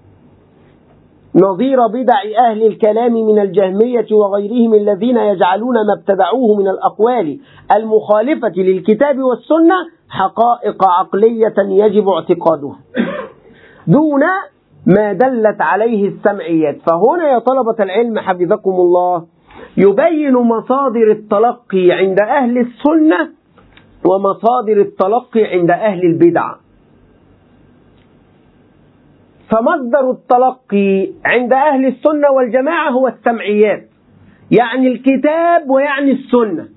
نظير بدع أهل الكلام من الجهمية وغيرهم الذين يجعلون ما ابتدعوه من الأقوال المخالفة للكتاب والسنة حقائق عقلية يجب اعتقادها دون ما دلت عليه السمعيات. فهنا يا طلبة العلم حفظكم الله يبين مصادر التلقي عند أهل السنة ومصادر التلقي عند أهل البدع. فمصدر التلقي عند أهل السنة والجماعة هو السمعيات، يعني الكتاب ويعني السنة.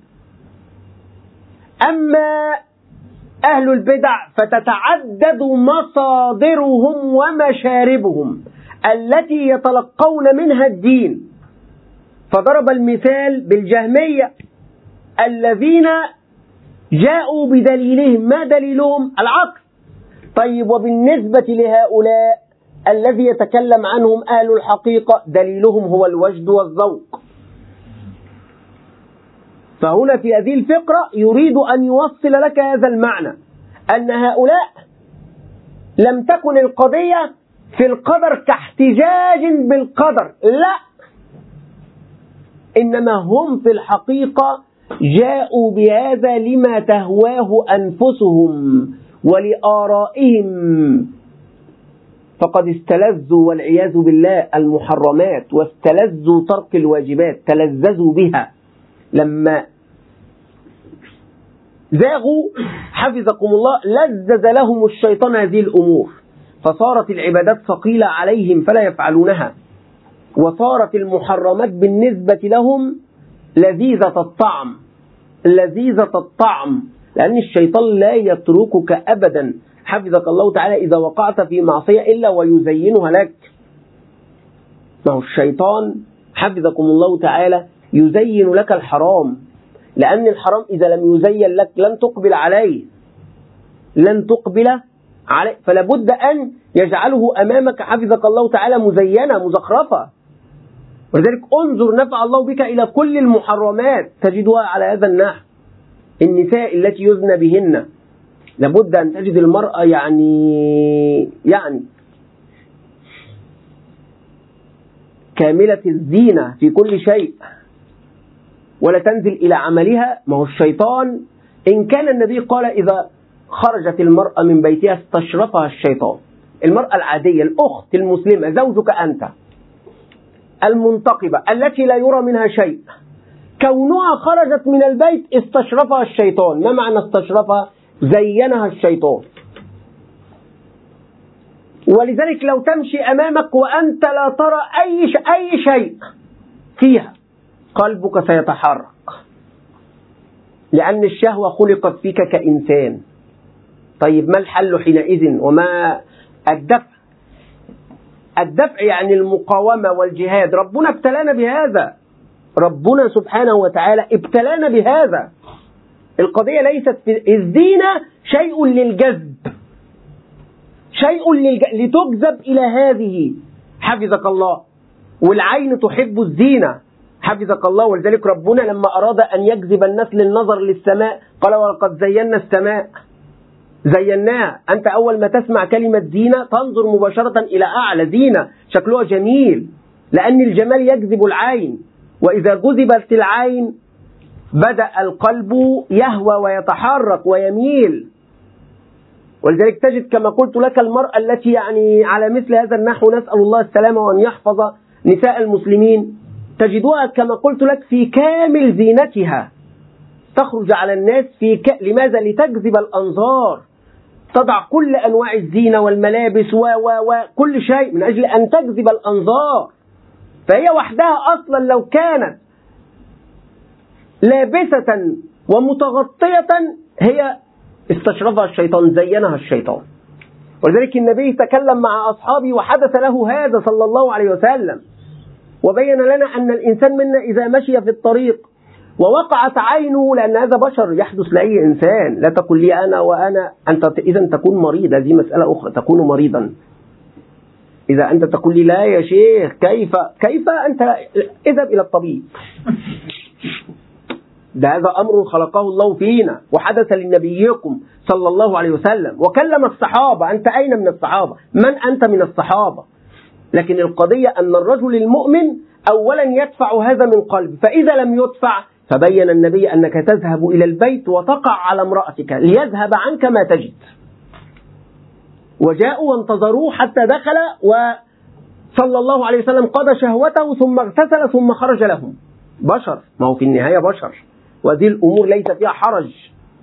أما أهل البدع فتتعدد مصادرهم ومشاربهم التي يتلقون منها الدين. فضرب المثال بالجهمية الذين جاءوا بدليلهم، ما دليلهم؟ العقل. طيب، وبالنسبة لهؤلاء الذي يتكلم عنهم أهل الحقيقة دليلهم هو الوجد والذوق. فهنا في هذه الفقرة يريد أن يوصل لك هذا المعنى، أن هؤلاء لم تكن القضية في القدر كاحتجاج بالقدر، لا، إنما هم في الحقيقة جاءوا بهذا لما تهواه أنفسهم ولآرائهم، فقد استلذوا والعياذ بالله المحرمات واستلذوا ترك الواجبات، تلذذوا بها. لما زاغوا حفظكم الله لذذ لهم الشيطان هذه الأمور، فصارت العبادات ثقيلة عليهم فلا يفعلونها، وصارت المحرمات بالنسبة لهم لذيذة الطعم، لذيذة الطعم، لأن الشيطان لا يتركك أبدا حفظك الله تعالى إذا وقعت في معصية إلا ويزينها لك. ما هو الشيطان حفظكم الله تعالى يزين لك الحرام، لأن الحرام إذا لم يزين لك لن تقبل عليه، لن تقبل عليه، فلا بد أن يجعله أمامك حفظك الله تعالى مزينة مزخرفة. ولذلك انظر نفع الله بك إلى كل المحرمات تجدها على هذا النحو. النساء التي يزن بهن لابد أن تجد المرأة يعني يعني كاملة الزينة في كل شيء، ولا تنزل إلى عملها. ما هو الشيطان إن كان النبي قال إذا خرجت المرأة من بيتها استشرفها الشيطان. المرأة العادية الأخت المسلمة زوجك أنت المنتقبة التي لا يرى منها شيء، كونها خرجت من البيت استشرفها الشيطان. ما معنى استشرفها؟ زينها الشيطان. ولذلك لو تمشي أمامك وأنت لا ترى أي أي شيء فيها قلبك سيتحرك، لأن الشهوة خلقت فيك كإنسان. طيب، ما الحل حينئذ وما الدفع؟ الدفع يعني المقاومة والجهاد. ربنا ابتلانا بهذا، ربنا سبحانه وتعالى ابتلانا بهذا. القضية ليست في الزينة شيء للجذب، شيء للج... لتجذب إلى هذه حفظك الله، والعين تحب الزينة حفظك الله. ولذلك ربنا لما أراد أن يجذب الناس للنظر للسماء قال ولقد زينا السماء، زيناها. أنت أول ما تسمع كلمة زينة تنظر مباشرة إلى أعلى زينة شكلها جميل، لأن الجمال يجذب العين، وإذا جذبت العين بدأ القلب يهوى ويتحرك ويميل. ولذلك تجد كما قلت لك المرأة التي يعني على مثل هذا النحو نسأل الله السلامة وأن يحفظ نساء المسلمين، تجدها كما قلت لك في كامل زينتها، تخرج على الناس في ك... لماذا؟ لتجذب الأنظار، تضع كل أنواع الزينة والملابس و... و... وكل شيء من أجل أن تجذب الأنظار. فهي وحدها أصلا لو كانت لابسة ومتغطية هي استشرفها الشيطان، زينها الشيطان. ولذلك النبي تكلم مع أصحابه وحدث له هذا صلى الله عليه وسلم، وبين لنا أن الإنسان منا إذا مشي في الطريق ووقعت عينه، لأن هذا بشر يحدث لأي إنسان، لا تقل لي أنا وأنا، أنت إذا تكون مريض، هذه مسألة أخرى، تكون مريضا. إذا أنت تقول لي لا يا شيخ كيف كيف أنت اذهب إلى الطبيب. ده هذا أمر خلقه الله فينا وحدث لنبيكم صلى الله عليه وسلم، وكلم الصحابة. أنت أين من الصحابة؟ من أنت من الصحابة؟ لكن القضية أن الرجل المؤمن أولا يدفع هذا من قلب، فإذا لم يدفع فبين النبي أنك تذهب إلى البيت وتقع على امرأتك ليذهب عنك ما تجد. وجاءوا وانتظروه حتى دخل، وصلى الله عليه وسلم قضى شهوته ثم اغتسل ثم خرج لهم. بشر، ما هو في النهاية بشر، وهذه الأمور ليس فيها حرج،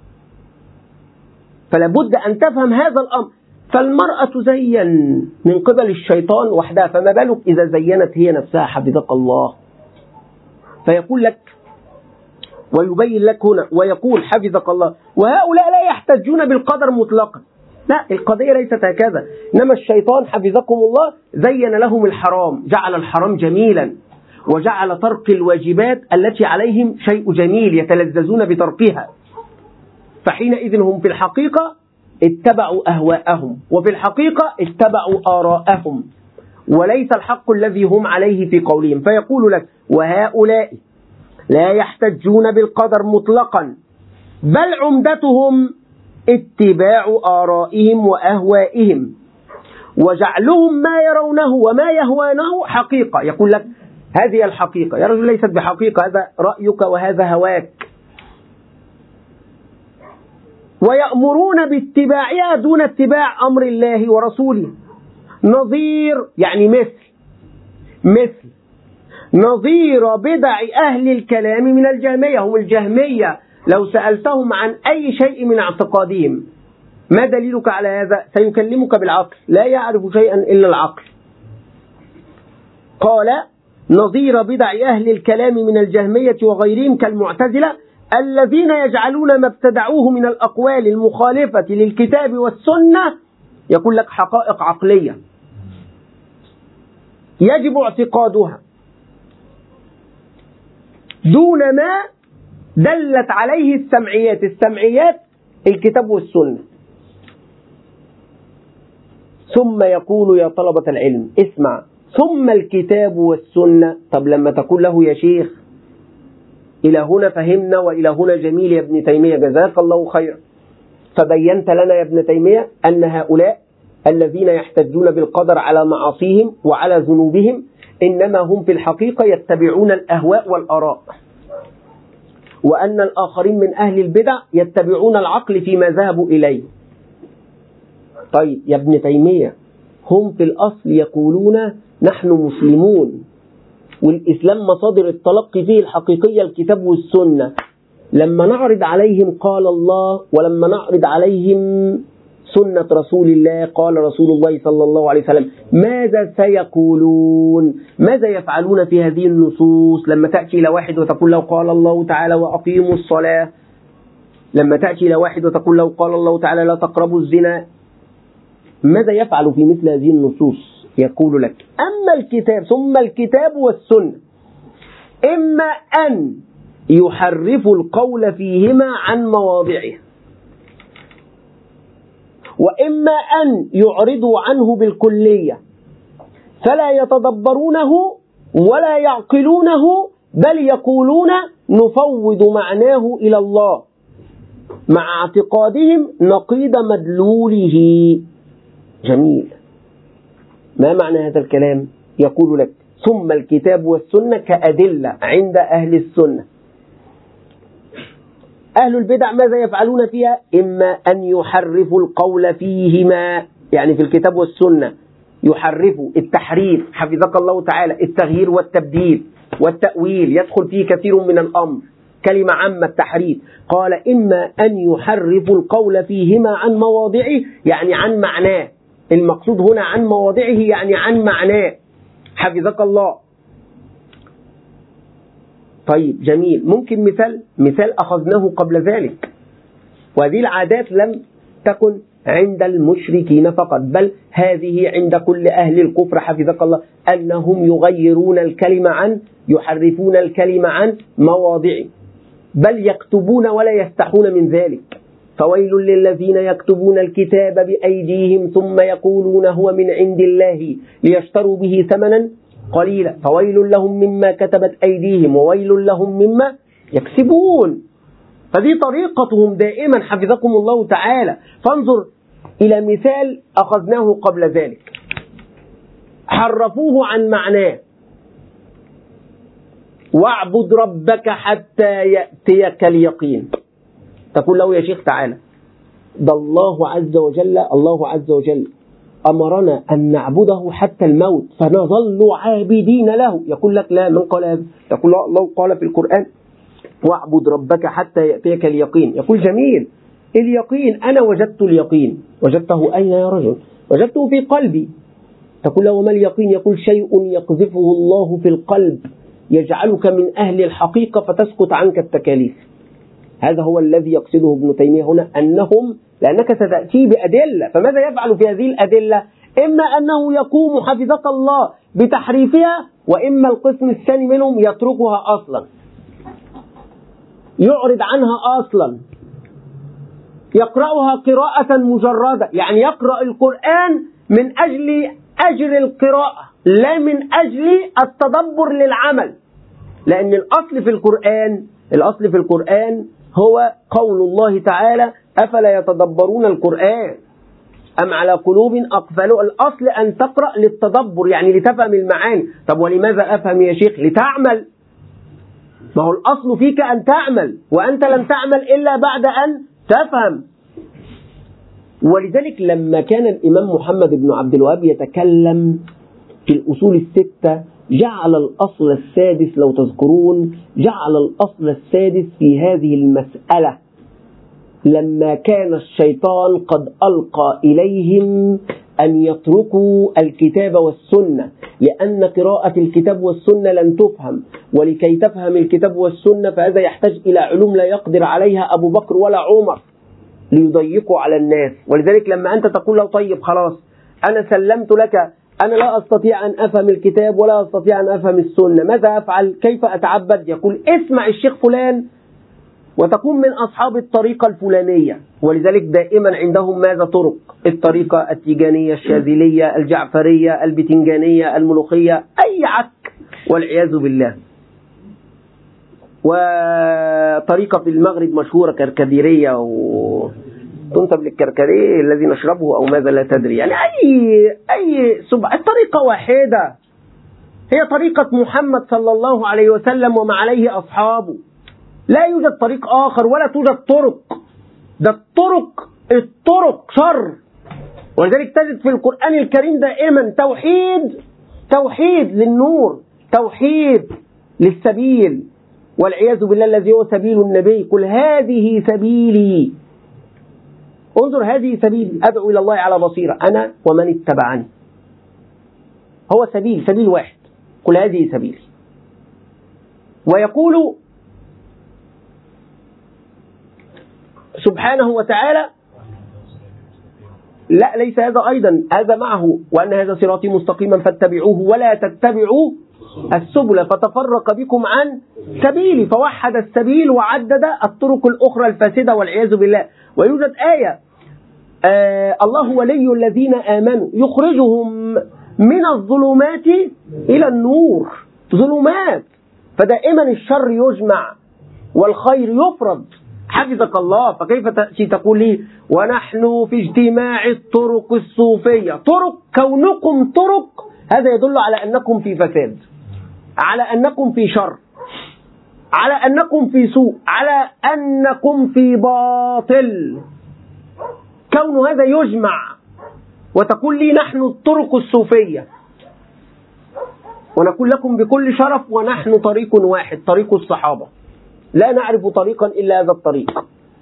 فلا بد أن تفهم هذا الأمر. فالمرأة تزين من قبل الشيطان وحدها، فما بالك إذا زينت هي نفسها حفظك الله. فيقول لك ويبين لك هنا ويقول حفظك الله وهؤلاء لا يحتجون بالقدر مطلقا. لا، القضية ليست هكذا، إنما الشيطان حفظكم الله زين لهم الحرام، جعل الحرام جميلا، وجعل ترك الواجبات التي عليهم شيء جميل يتلذذون بتركها. فحينئذ هم في الحقيقة اتبعوا أهواءهم، وفي الحقيقة اتبعوا آراءهم، وليس الحق الذي هم عليه في قولهم. فيقول لك وهؤلاء لا يحتجون بالقدر مطلقا، بل عمدتهم اتباع آرائهم وأهوائهم، وجعلهم ما يرونه وما يهوانه حقيقة. يقول لك هذه الحقيقة يا رجل ليست بحقيقة، هذا رأيك وهذا هواك. ويأمرون باتباعها دون اتباع أمر الله ورسوله، نظير يعني مثل مثل نظير بدع أهل الكلام من الجهمية. هم الجهمية لو سألتهم عن أي شيء من اعتقادهم ما دليلك على هذا؟ سيكلمك بالعقل، لا يعرف شيئا إلا العقل. قال نظير بدع أهل الكلام من الجهمية وغيرهم كالمعتزلة الذين يجعلون ما ابتدعوه من الأقوال المخالفة للكتاب والسنة، يقول لك حقائق عقلية يجب اعتقادها دون ما دلت عليه السمعيات. السمعيات الكتاب والسنة. ثم يقول يا طلبة العلم اسمع، ثم الكتاب والسنة. طب لما تقول له يا شيخ إلى هنا فهمنا وإلى هنا جميل يا ابن تيمية جزاك الله خيرا، فبينت لنا يا ابن تيمية أن هؤلاء الذين يحتجون بالقدر على معاصيهم وعلى ذنوبهم إنما هم في الحقيقة يتبعون الأهواء والآراء، وأن الآخرين من أهل البدع يتبعون العقل فيما ذهبوا إليه. طيب يا ابن تيمية هم في الأصل يقولون نحن مسلمون، والإسلام مصادر التلقي فيه الحقيقية الكتاب والسنة. لما نعرض عليهم قال الله، ولما نعرض عليهم سنة رسول الله قال رسول الله صلى الله عليه وسلم، ماذا سيقولون؟ ماذا يفعلون في هذه النصوص؟ لما تأتي إلى واحد وتقول له قال الله تعالى وأقيموا الصلاة، لما تأتي إلى واحد وتقول له قال الله تعالى لا تقربوا الزنا، ماذا يفعل في مثل هذه النصوص؟ يقول لك أما الكتاب ثم الكتاب والسنة إما أن يحرفوا القول فيهما عن مواضعه، وإما أن يعرضوا عنه بالكلية فلا يتدبرونه ولا يعقلونه، بل يقولون نفوض معناه إلى الله مع اعتقادهم نقيض مدلوله. جميل. ما معنى هذا الكلام؟ يقول لك: ثم الكتاب والسنة كأدلة عند أهل السنة. أهل البدع ماذا يفعلون فيها؟ إما أن يحرفوا القول فيهما، يعني في الكتاب والسنة يحرفوا التحريف، حفظك الله تعالى، التغيير والتبديل والتأويل، يدخل فيه كثير من الأمر، كلمة عامة التحريف. قال: إما أن يحرفوا القول فيهما عن مواضعه، يعني عن معناه. المقصود هنا عن مواضعه يعني عن معناه، حفظك الله. طيب جميل. ممكن مثال مثال أخذناه قبل ذلك، وهذه العادات لم تكن عند المشركين فقط، بل هذه عند كل أهل الكفر حفظك الله، أنهم يغيرون الكلمة عن يحرفون الكلمة عن مواضعه، بل يكتبون ولا يستحون من ذلك. فويل للذين يكتبون الكتاب بأيديهم ثم يقولون هو من عند الله ليشتروا به ثمنا قليلا، فويل لهم مما كتبت أيديهم وويل لهم مما يكسبون. فدي طريقتهم دائما حفظكم الله تعالى. فانظر إلى مثال أخذناه قبل ذلك، حرفوه عن معناه: واعبد ربك حتى يأتيك اليقين. تقول له: يا شيخ تعالى، ده الله عز وجل الله عز وجل أمرنا أن نعبده حتى الموت فنظل عابدين له. يقول لك: لا، من قال هذا؟ يقول الله قال في القرآن: واعبد ربك حتى يأتيك اليقين. يقول: جميل، اليقين أنا وجدت اليقين. وجدته أين يا رجل؟ وجدته في قلبي. تقول له: وما اليقين؟ يقول: شيء يقذفه الله في القلب يجعلك من أهل الحقيقة فتسكت عنك التكاليف. هذا هو الذي يقصده ابن تيمية هنا، أنهم لأنك ستأتي بأدلة، فماذا يفعل في هذه الأدلة؟ إما أنه يقوم حفظك الله بتحريفها، وإما القسم الثاني منهم يتركها أصلا، يعرض عنها أصلا، يقرأها قراءة مجردة، يعني يقرأ القرآن من أجل أجر القراءة لا من أجل التدبر للعمل. لأن الأصل في القرآن الأصل في القرآن هو قول الله تعالى: أفلا يتدبرون القرآن أم على قلوب أقفالها. الأصل أن تقرأ للتدبر، يعني لتفهم المعاني. طب ولماذا أفهم يا شيخ؟ لتعمل. ما هو الأصل فيك أن تعمل، وأنت لن تعمل إلا بعد أن تفهم. ولذلك لما كان الإمام محمد بن عبد الوهاب يتكلم في الأصول الستة جعل الأصل السادس، لو تذكرون، جعل الأصل السادس في هذه المسألة لما كان الشيطان قد ألقى إليهم أن يتركوا الكتاب والسنة، لأن قراءة الكتاب والسنة لن تفهم، ولكي تفهم الكتاب والسنة فهذا يحتاج إلى علوم لا يقدر عليها أبو بكر ولا عمر ليضيقوا على الناس. ولذلك لما أنت تقول له: طيب خلاص أنا سلمت لك، أنا لا أستطيع أن أفهم الكتاب ولا أستطيع أن أفهم السنة، ماذا أفعل؟ كيف أتعبد؟ يقول: اسمع الشيخ فلان وتكون من أصحاب الطريقة الفلانية. ولذلك دائما عندهم ماذا؟ طرق: الطريقة التيجانية، الشاذلية، الجعفرية، البتنجانية، الملوخية، أي عك والعياذ بالله. وطريقة في المغرب مشهورة كركديرية، وتنسب للكركديه الذي نشربه أو ماذا لا تدري. يعني أي أي سبع الطريقة واحدة، هي طريقة محمد صلى الله عليه وسلم وما عليه أصحابه. لا يوجد طريق آخر ولا توجد طرق. ده الطرق الطرق شر. ولذلك تجد في القرآن الكريم دائما توحيد توحيد للنور، توحيد للسبيل، والعياذ بالله الذي هو سبيل النبي: قل هذه سبيلي. انظر، هذه سبيلي أدعو إلى الله على بصيرة أنا ومن اتبعني. هو سبيل سبيل واحد، قل هذه سبيلي. ويقول سبحانه وتعالى: لا، ليس هذا أيضا، هذا معه: وأن هذا صراطي مستقيما فاتبعوه ولا تتبعوا السبل فتفرق بكم عن سبيلي، فوحد السبيل وعدد الطرق الأخرى الفاسدة والعياذ بالله. ويوجد آية آه الله ولي الذين آمنوا يخرجهم من الظلمات إلى النور، ظلمات، فدائما الشر يجمع والخير يفرض. حفظك الله. فكيف تأتي تقول لي ونحن في اجتماع الطرق الصوفية؟ طرق، كونكم طرق هذا يدل على أنكم في فساد، على أنكم في شر، على أنكم في سوء، على أنكم في باطل. كون هذا يجمع وتقول لي نحن الطرق الصوفية، ونقول لكم بكل شرف ونحن طريق واحد، طريق الصحابة، لا نعرف طريقا إلا هذا الطريق.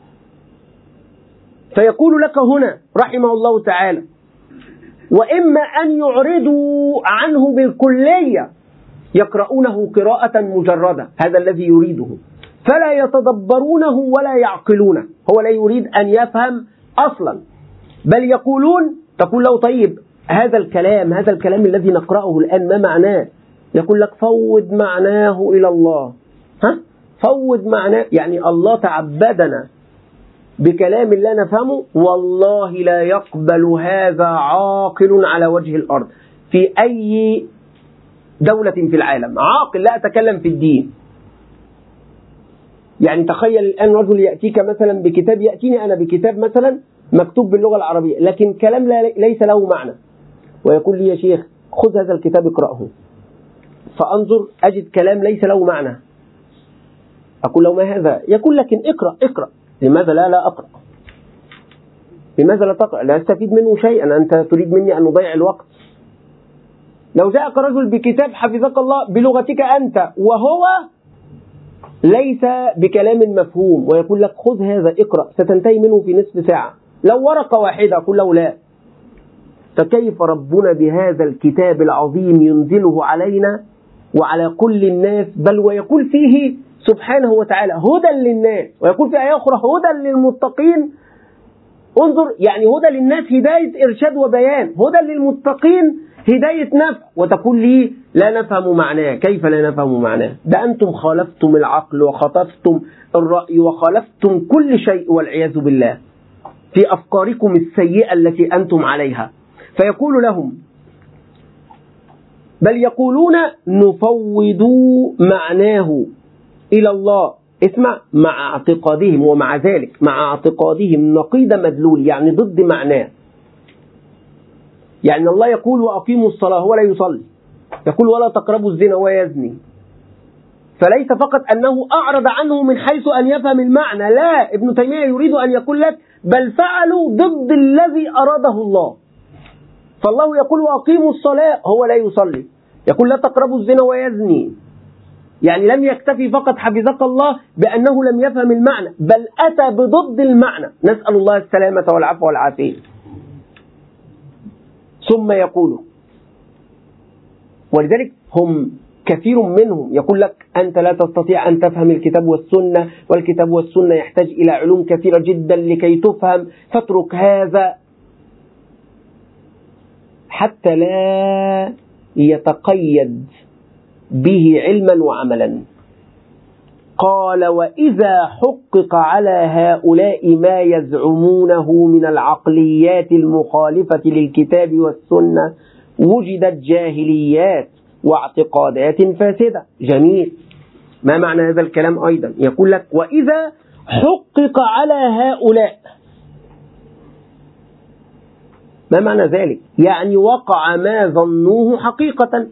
فيقول لك هنا رحمه الله تعالى وإما أن يعرضوا عنه بالكلية يقرؤونه قراءة مجردة، هذا الذي يريده، فلا يتدبرونه ولا يعقلونه، هو لا يريد أن يفهم أصلا، بل يقولون، تقول له طيب هذا الكلام هذا الكلام الذي نقرأه الآن ما معناه؟ يقول لك فوض معناه إلى الله. ها؟ فوض معناه يعني الله تعبدنا بكلام لا نفهمه، والله لا يقبل هذا عاقل على وجه الأرض في أي دولة في العالم. عاقل، لا أتكلم في الدين. يعني تخيل الآن رجل يأتيك مثلا بكتاب، يأتيني أنا بكتاب مثلا مكتوب باللغة العربية لكن كلام ليس له معنى، ويقول لي يا شيخ خذ هذا الكتاب اقرأه، فأنظر أجد كلام ليس له معنى، أقول له ما هذا؟ يقول لكن اقرأ اقرأ. لماذا لا لا أقرأ؟ لماذا لا تقرأ؟ لا أستفيد منه شيئا، أنت تريد مني أن نضيع الوقت. لو جاءك رجل بكتاب حفظك الله بلغتك أنت وهو ليس بكلام مفهوم ويقول لك خذ هذا اقرأ، ستنتهي منه في نصف ساعة، لو ورقة واحدة أقول له لا. فكيف ربنا بهذا الكتاب العظيم ينزله علينا وعلى كل الناس، بل ويقول فيه سبحانه وتعالى هدى للناس، ويقول في آية أخرى هدى للمتقين. انظر، يعني هدى للناس هداية إرشاد وبيان، هدى للمتقين هداية نفع، وتقول لي لا نفهم معناه. كيف لا نفهم معناه؟ ده أنتم خالفتم العقل وخطفتم الرأي وخالفتم كل شيء والعياذ بالله في أفكاركم السيئة التي أنتم عليها. فيقول لهم بل يقولون نفوض معناه إلى الله، اسمع، مع اعتقادهم، ومع ذلك مع اعتقادهم نقيض مدلول، يعني ضد معناه. يعني الله يقول وأقيموا الصلاة، هو لا يصلي، يقول ولا تقربوا الزنا ويزني، فليس فقط أنه أعرض عنه من حيث أن يفهم المعنى، لا، ابن تيمية يريد أن يقول لك بل فعلوا ضد الذي أراده الله. فالله يقول وأقيموا الصلاة، هو لا يصلي، يقول لا تقربوا الزنا ويزني، يعني لم يكتفي فقط حفظك الله بأنه لم يفهم المعنى، بل أتى بضد المعنى، نسأل الله السلامة والعفو والعافية. ثم يقول، ولذلك هم كثير منهم يقول لك أنت لا تستطيع أن تفهم الكتاب والسنة، والكتاب والسنة يحتاج إلى علوم كثيرة جدا لكي تفهم، فاترك هذا حتى لا يتقيد به علما وعملا. قال وإذا حقق على هؤلاء ما يزعمونه من العقليات المخالفة للكتاب والسنة وجدت جاهليات واعتقادات فاسدة. جميل، ما معنى هذا الكلام أيضا؟ يقول لك وإذا حقق على هؤلاء، ما معنى ذلك؟ يعني وقع ما ظنوه حقيقة،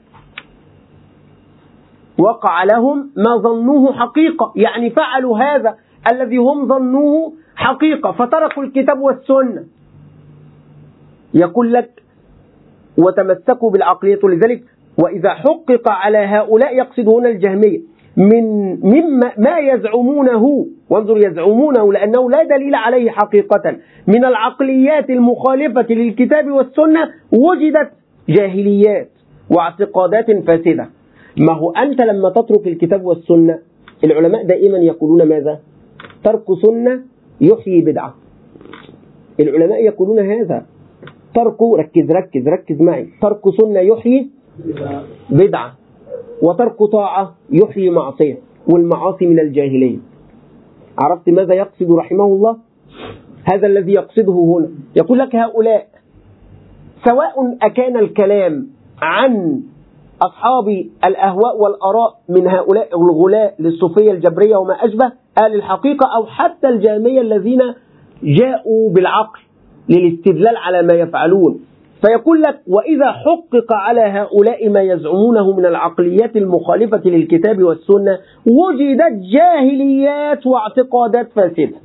وقع لهم ما ظنوه حقيقة، يعني فعلوا هذا الذي هم ظنوه حقيقة فتركوا الكتاب والسنة. يقول لك وتمسكوا بالعقلية، لذلك وإذا حقق على هؤلاء يقصد هنا الجهمية من مما ما يزعمونه، وانظر يزعمونه لأنه لا دليل عليه حقيقة، من العقليات المخالفة للكتاب والسنة وجدت جاهليات واعتقادات فاسدة. ما هو أنت لما تترك الكتاب والسنة، العلماء دائما يقولون ماذا؟ ترك سنة يحيي بدعة. العلماء يقولون هذا، ترك، ركز ركز ركز معي، ترك سنة يحيي بدعة. وترك طاعة يحيي معصية، والمعاصي من الجاهلية. عرفت ماذا يقصد رحمه الله؟ هذا الذي يقصده هنا. يقول لك هؤلاء سواء أكان الكلام عن أصحاب الأهواء والأراء من هؤلاء الغلاة للصوفية الجبرية وما أشبه أهل الحقيقة، أو حتى الجهمية الذين جاءوا بالعقل للاستدلال على ما يفعلون. فيقول لك وإذا حقق على هؤلاء ما يزعمونه من العقليات المخالفة للكتاب والسنة وجدت جاهليات واعتقادات فاسدة.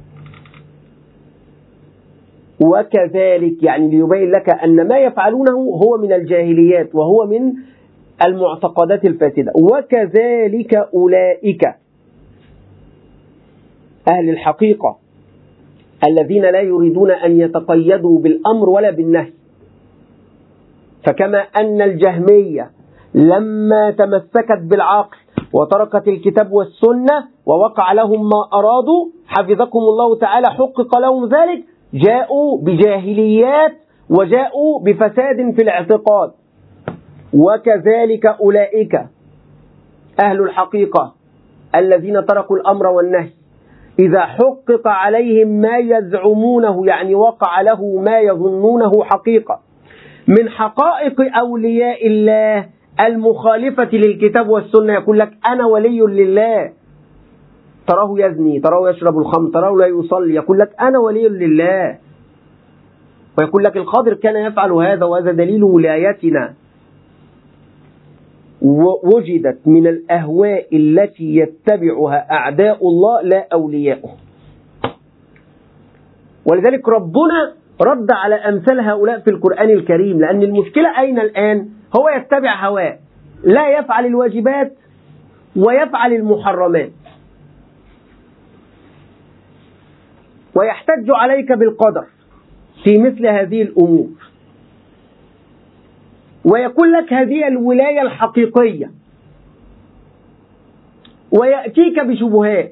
وكذلك يعني ليبين لك أن ما يفعلونه هو من الجاهليات وهو من المعتقدات الفاسدة. وكذلك أولئك أهل الحقيقة الذين لا يريدون أن يتقيدوا بالأمر ولا بالنهي. فكما أن الجهمية لما تمسكت بالعقل وتركت الكتاب والسنة ووقع لهم ما أرادوا حفظكم الله تعالى حقق لهم ذلك، جاءوا بجاهليات وجاءوا بفساد في الاعتقاد. وكذلك أولئك أهل الحقيقة الذين تركوا الأمر والنهي إذا حقق عليهم ما يزعمونه يعني وقع له ما يظنونه حقيقة من حقائق أولياء الله المخالفة للكتاب والسنة، يقول لك أنا ولي لله، تراه يزني، تراه يشرب الخمر، تراه لا يصلي، يقول لك أنا ولي لله. ويقول لك القادر كان يفعل هذا وهذا دليل ولايتنا. ووجدت من الأهواء التي يتبعها أعداء الله لا أولياؤه. ولذلك ربنا رد على أمثال هؤلاء في القرآن الكريم، لأن المشكلة أين الآن؟ هو يتبع هواه، لا يفعل الواجبات ويفعل المحرمات، ويحتج عليك بالقدر في مثل هذه الأمور، ويقول لك هذه الولاية الحقيقية، ويأتيك بشبهات.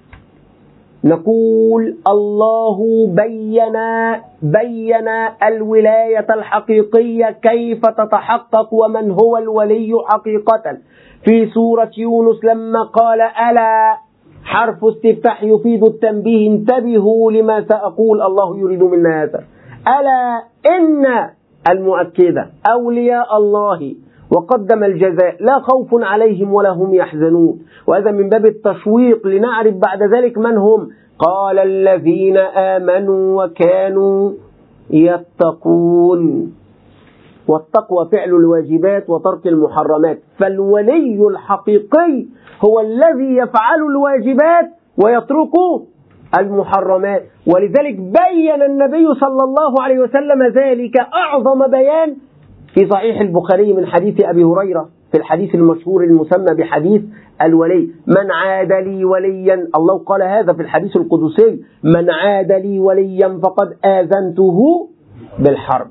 نقول الله بين بين الولاية الحقيقية كيف تتحقق ومن هو الولي حقيقة في سورة يونس لما قال ألا حرف استفتاح يفيد التنبيه انتبهوا لما سأقول الله يريد منا هذا. ألا إن المؤكدة أولياء الله وقدم الجزاء لا خوف عليهم ولا هم يحزنون، وهذا من باب التشويق لنعرف بعد ذلك من هم. قال الذين آمنوا وكانوا يتقون، والتقوى فعل الواجبات وترك المحرمات. فالولي الحقيقي هو الذي يفعل الواجبات ويترك المحرمات. ولذلك بين النبي صلى الله عليه وسلم ذلك أعظم بيان في صحيح البخاري من حديث أبي هريرة في الحديث المشهور المسمى بحديث الولي: من عاد لي وليا، الله قال هذا في الحديث القدسي: من عاد لي وليا فقد آذنته بالحرب.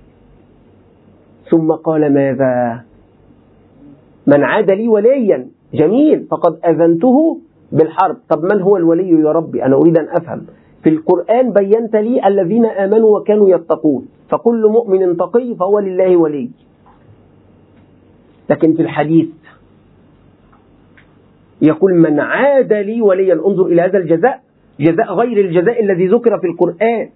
ثم قال ماذا؟ من عاد لي وليا، جميل، فقد آذنته بالحرب. طب من هو الولي يا ربي؟ أنا أريد أن أفهم. في القرآن بينت لي الذين آمنوا وكانوا يتقون، فكل مؤمن تقي فهو لله ولي. لكن في الحديث يقول من عاد لي وليا. انظر إلى هذا الجزاء، جزاء غير الجزاء الذي ذكر في القرآن.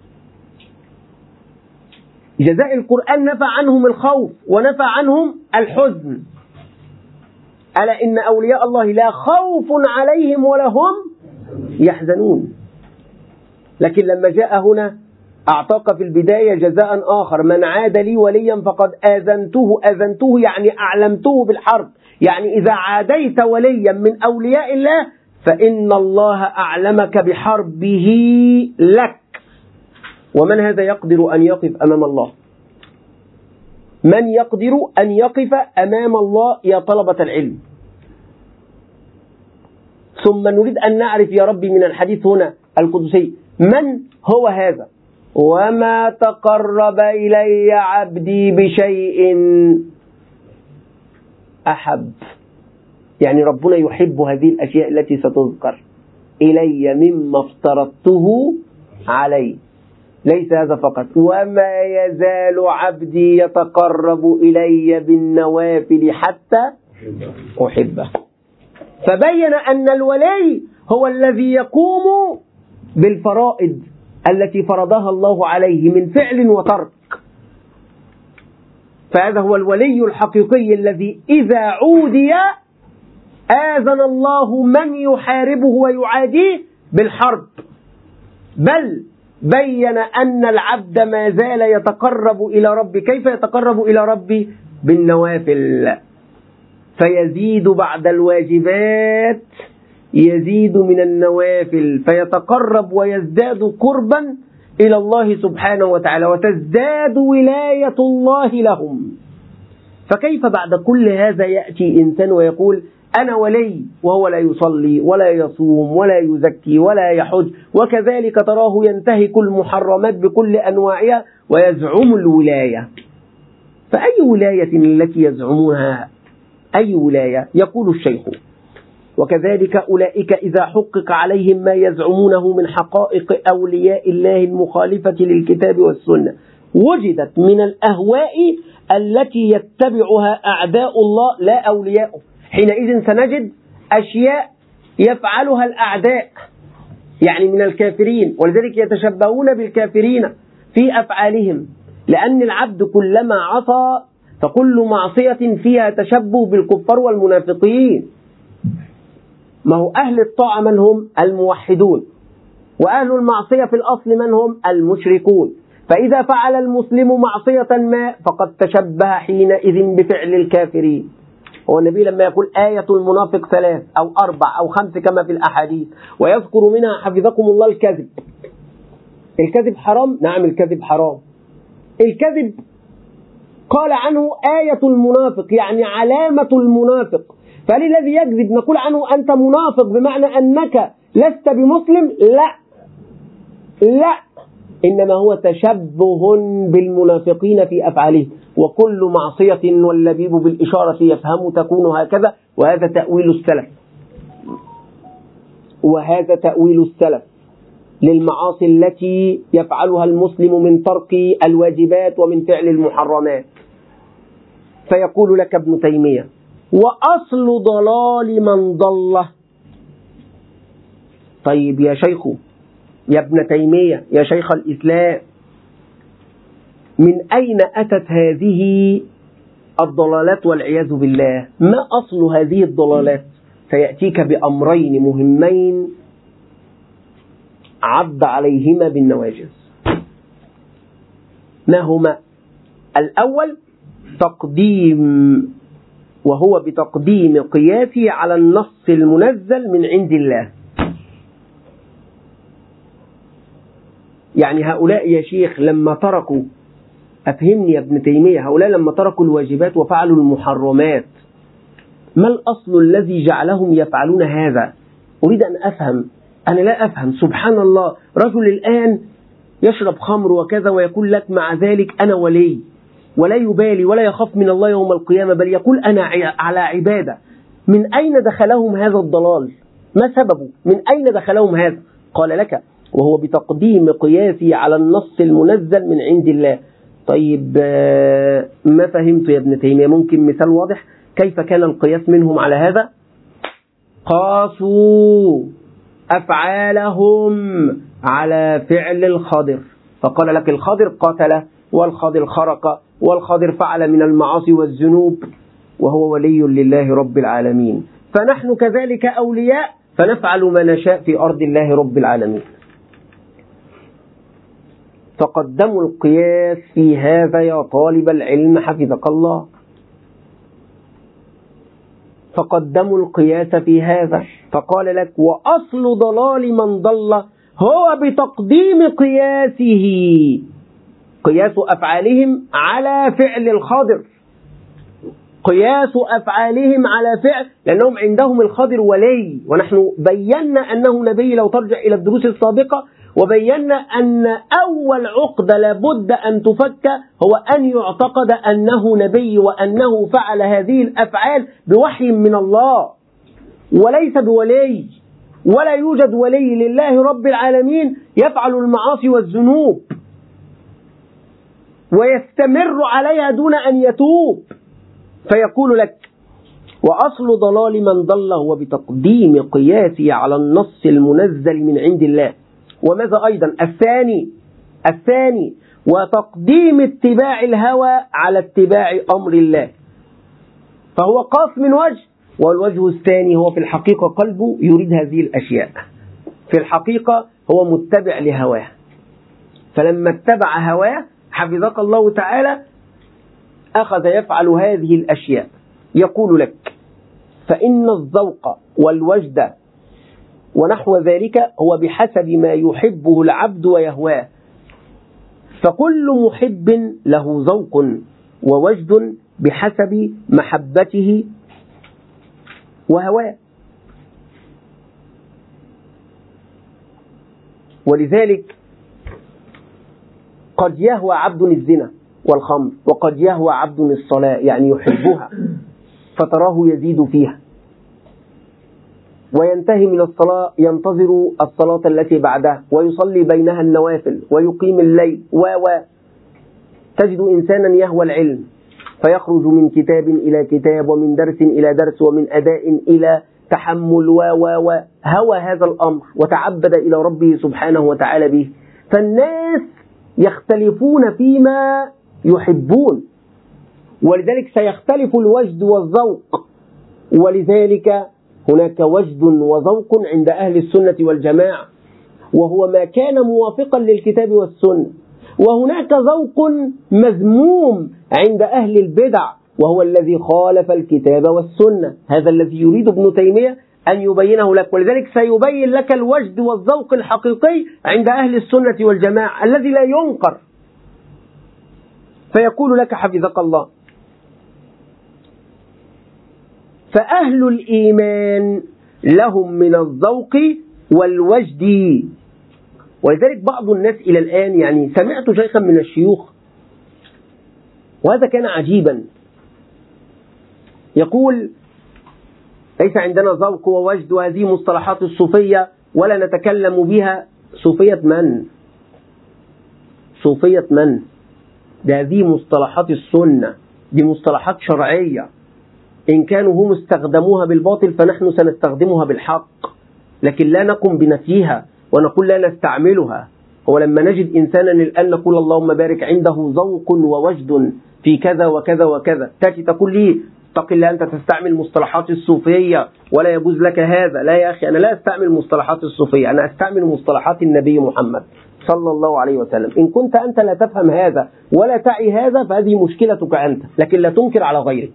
جزاء القرآن نفى عنهم الخوف ونفى عنهم الحزن. ألا إن أولياء الله لا خوف عليهم ولا هم يحزنون. لكن لما جاء هنا أعطاك في البداية جزاء آخر: من عاد لي وليا فقد آذنته. آذنته يعني أعلمته بالحرب، يعني إذا عاديت وليا من أولياء الله فإن الله أعلمك بحربه لك. ومن هذا يقدر أن يقف أمام الله؟ من يقدر أن يقف أمام الله يا طلبة العلم؟ ثم نريد أن نعرف يا ربي من الحديث هنا القدسي من هو هذا. وما تقرب إلي عبدي بشيء أحب، يعني ربنا يحب هذه الأشياء التي ستذكر إلي مما افترضته عليه. ليس هذا فقط: وما يزال عبدي يتقرب إلي بالنوافل حتى أحبه. فبين أن الولي هو الذي يقوم بالفرائض التي فرضها الله عليه من فعل وترك. فهذا هو الولي الحقيقي الذي إذا عودي آذن الله من يحاربه ويعاديه بالحرب، بل بين أن العبد ما زال يتقرب إلى ربه. كيف يتقرب إلى ربه؟ بالنوافل، فيزيد بعد الواجبات، يزيد من النوافل فيتقرب ويزداد قربا إلى الله سبحانه وتعالى، وتزداد ولاية الله لهم. فكيف بعد كل هذا يأتي إنسان ويقول أنا ولي وهو لا يصلي ولا يصوم ولا يزكي ولا يحج، وكذلك تراه ينتهك المحرمات بكل أنواعها ويزعم الولاية؟ فأي ولاية التي يزعمونها؟ أي ولاية؟ يقول الشيخ: وكذلك أولئك إذا حقق عليهم ما يزعمونه من حقائق أولياء الله المخالفة للكتاب والسنة وجدت من الأهواء التي يتبعها أعداء الله لا أولياؤه. حينئذ سنجد أشياء يفعلها الأعداء، يعني من الكافرين، ولذلك يتشبهون بالكافرين في أفعالهم، لأن العبد كلما عصى فكل معصية فيها تشبه بالكفار والمنافقين. ما هو أهل الطاعة من هم؟ الموحدون، وأهل المعصية في الأصل من هم؟ المشركون. فإذا فعل المسلم معصية ما فقد تشبه حينئذ بفعل الكافرين. هو النبي لما يقول آية المنافق ثلاث أو أربع أو خمس كما في الأحاديث، ويذكر منها حفظكم الله الكذب. الكذب حرام؟ نعم الكذب حرام. الكذب قال عنه آية المنافق، يعني علامة المنافق. فللذي يكذب نقول عنه أنت منافق بمعنى أنك لست بمسلم؟ لا لا، إنما هو تشبه بالمنافقين في أفعاله. وكل معصية واللبيب بالإشارة يفهم تكون هكذا، وهذا تأويل السلف، وهذا تأويل السلف للمعاصي التي يفعلها المسلم من ترك الواجبات ومن فعل المحرمات. فيقول لك ابن تيمية: وأصل ضلال من ضله. طيب يا شيخ، يا ابن تيمية، يا شيخ الإسلام، من أين أتت هذه الضلالات والعياذ بالله؟ ما أصل هذه الضلالات؟ فيأتيك بأمرين مهمين عض عليهما بالنواجذ. ما هما؟ الأول تقديم، وهو بتقديم قياسي على النص المنزل من عند الله. يعني هؤلاء يا شيخ لما تركوا، أفهمني يا ابن تيمية، هؤلاء لما تركوا الواجبات وفعلوا المحرمات، ما الأصل الذي جعلهم يفعلون هذا؟ أريد أن أفهم، أنا لا أفهم. سبحان الله، رجل الآن يشرب خمر وكذا ويقول لك مع ذلك أنا ولي، ولا يبالي ولا يخاف من الله يوم القيامة، بل يقول أنا على عبادة. من أين دخلهم هذا الضلال؟ ما سببه؟ من أين دخلهم هذا؟ قال لك: وهو بتقديم قياسي على النص المنزل من عند الله. طيب ما فهمت يا ابن تيمية؟ ممكن مثال واضح كيف كان القياس منهم على هذا؟ قاسوا أفعالهم على فعل الخضر، فقال لك الخضر قتل، والخضر خرق، والخضر فعل من المعاصي والذنوب، وهو ولي لله رب العالمين. فنحن كذلك أولياء، فنفعل ما نشاء في أرض الله رب العالمين. فقدموا القياس في هذا يا طالب العلم حفظك الله، فقدموا القياس في هذا. فقال لك: وأصل ضلال من ضل هو بتقديم قياسه، قياس أفعالهم على فعل الخضر، قياس أفعالهم على فعل، لأنهم عندهم الخضر ولي، ونحن بينا أنه نبي لو ترجع إلى الدروس السابقة، وبينا أن أول عقدة لابد أن تفك هو أن يعتقد أنه نبي، وأنه فعل هذه الأفعال بوحي من الله وليس بولي. ولا يوجد ولي لله رب العالمين يفعل المعاصي والذنوب ويستمر عليها دون أن يتوب. فيقول لك: وأصل ضلال من ضل هو بتقديم قياسه على النص المنزل من عند الله. وماذا أيضا؟ الثاني الثاني وتقديم اتباع الهوى على اتباع أمر الله. فهو قاص من وجه، والوجه الثاني هو في الحقيقة قلبه يريد هذه الأشياء، في الحقيقة هو متبع لهواه. فلما اتبع هواه حفظك الله تعالى أخذ يفعل هذه الأشياء. يقول لك: فإن الذوق والوجد ونحو ذلك هو بحسب ما يحبه العبد ويهواه، فكل محب له ذوق ووجد بحسب محبته وهواه. ولذلك قد يهوى عبد الزنا والخمر، وقد يهوى عبد الصلاة، يعني يحبها فتراه يزيد فيها، وينتهي من الصلاة ينتظر الصلاة التي بعدها ويصلي بينها النوافل ويقيم الليل و و تجد إنسانا يهوى العلم فيخرج من كتاب إلى كتاب ومن درس إلى درس ومن أداء إلى تحمل و و و هوى هذا الأمر وتعبد إلى ربه سبحانه وتعالى به. فالناس يختلفون فيما يحبون، ولذلك سيختلف الوجد والذوق. ولذلك هناك وجد وذوق عند أهل السنة والجماعة، وهو ما كان موافقا للكتاب والسنة، وهناك ذوق مذموم عند أهل البدع، وهو الذي خالف الكتاب والسنة. هذا الذي يريد ابن تيمية أن يبينه لك، ولذلك سيبين لك الوجد والذوق الحقيقي عند أهل السنة والجماعة الذي لا ينكر. فيقول لك حفظك الله: فأهل الإيمان لهم من الذوق والوجد. ولذلك بعض الناس إلى الآن، يعني سمعت شيخا من الشيوخ وهذا كان عجيبا، يقول: ليس عندنا ذوق ووجد، وهذه مصطلحات الصوفية ولا نتكلم بها. صوفية من؟ صوفية من؟ ده هذه مصطلحات السنة، دي مصطلحات شرعية، إن كانوا هم استخدموها بالباطل فنحن سنستخدمها بالحق، لكن لا نقم بنفيها ونقول لا نستعملها. هو لما نجد إنسانا الآن نقول اللهم بارك عنده ذوق ووجد في كذا وكذا وكذا، تأتي تقول لي اتق الله أنت تستعمل مصطلحات الصوفية ولا يجوز لك هذا. لا يا أخي، أنا لا أستعمل مصطلحات الصوفية، أنا أستعمل مصطلحات النبي محمد صلى الله عليه وسلم. إن كنت أنت لا تفهم هذا ولا تعي هذا فهذه مشكلتك أنت، لكن لا تنكر على غيرك.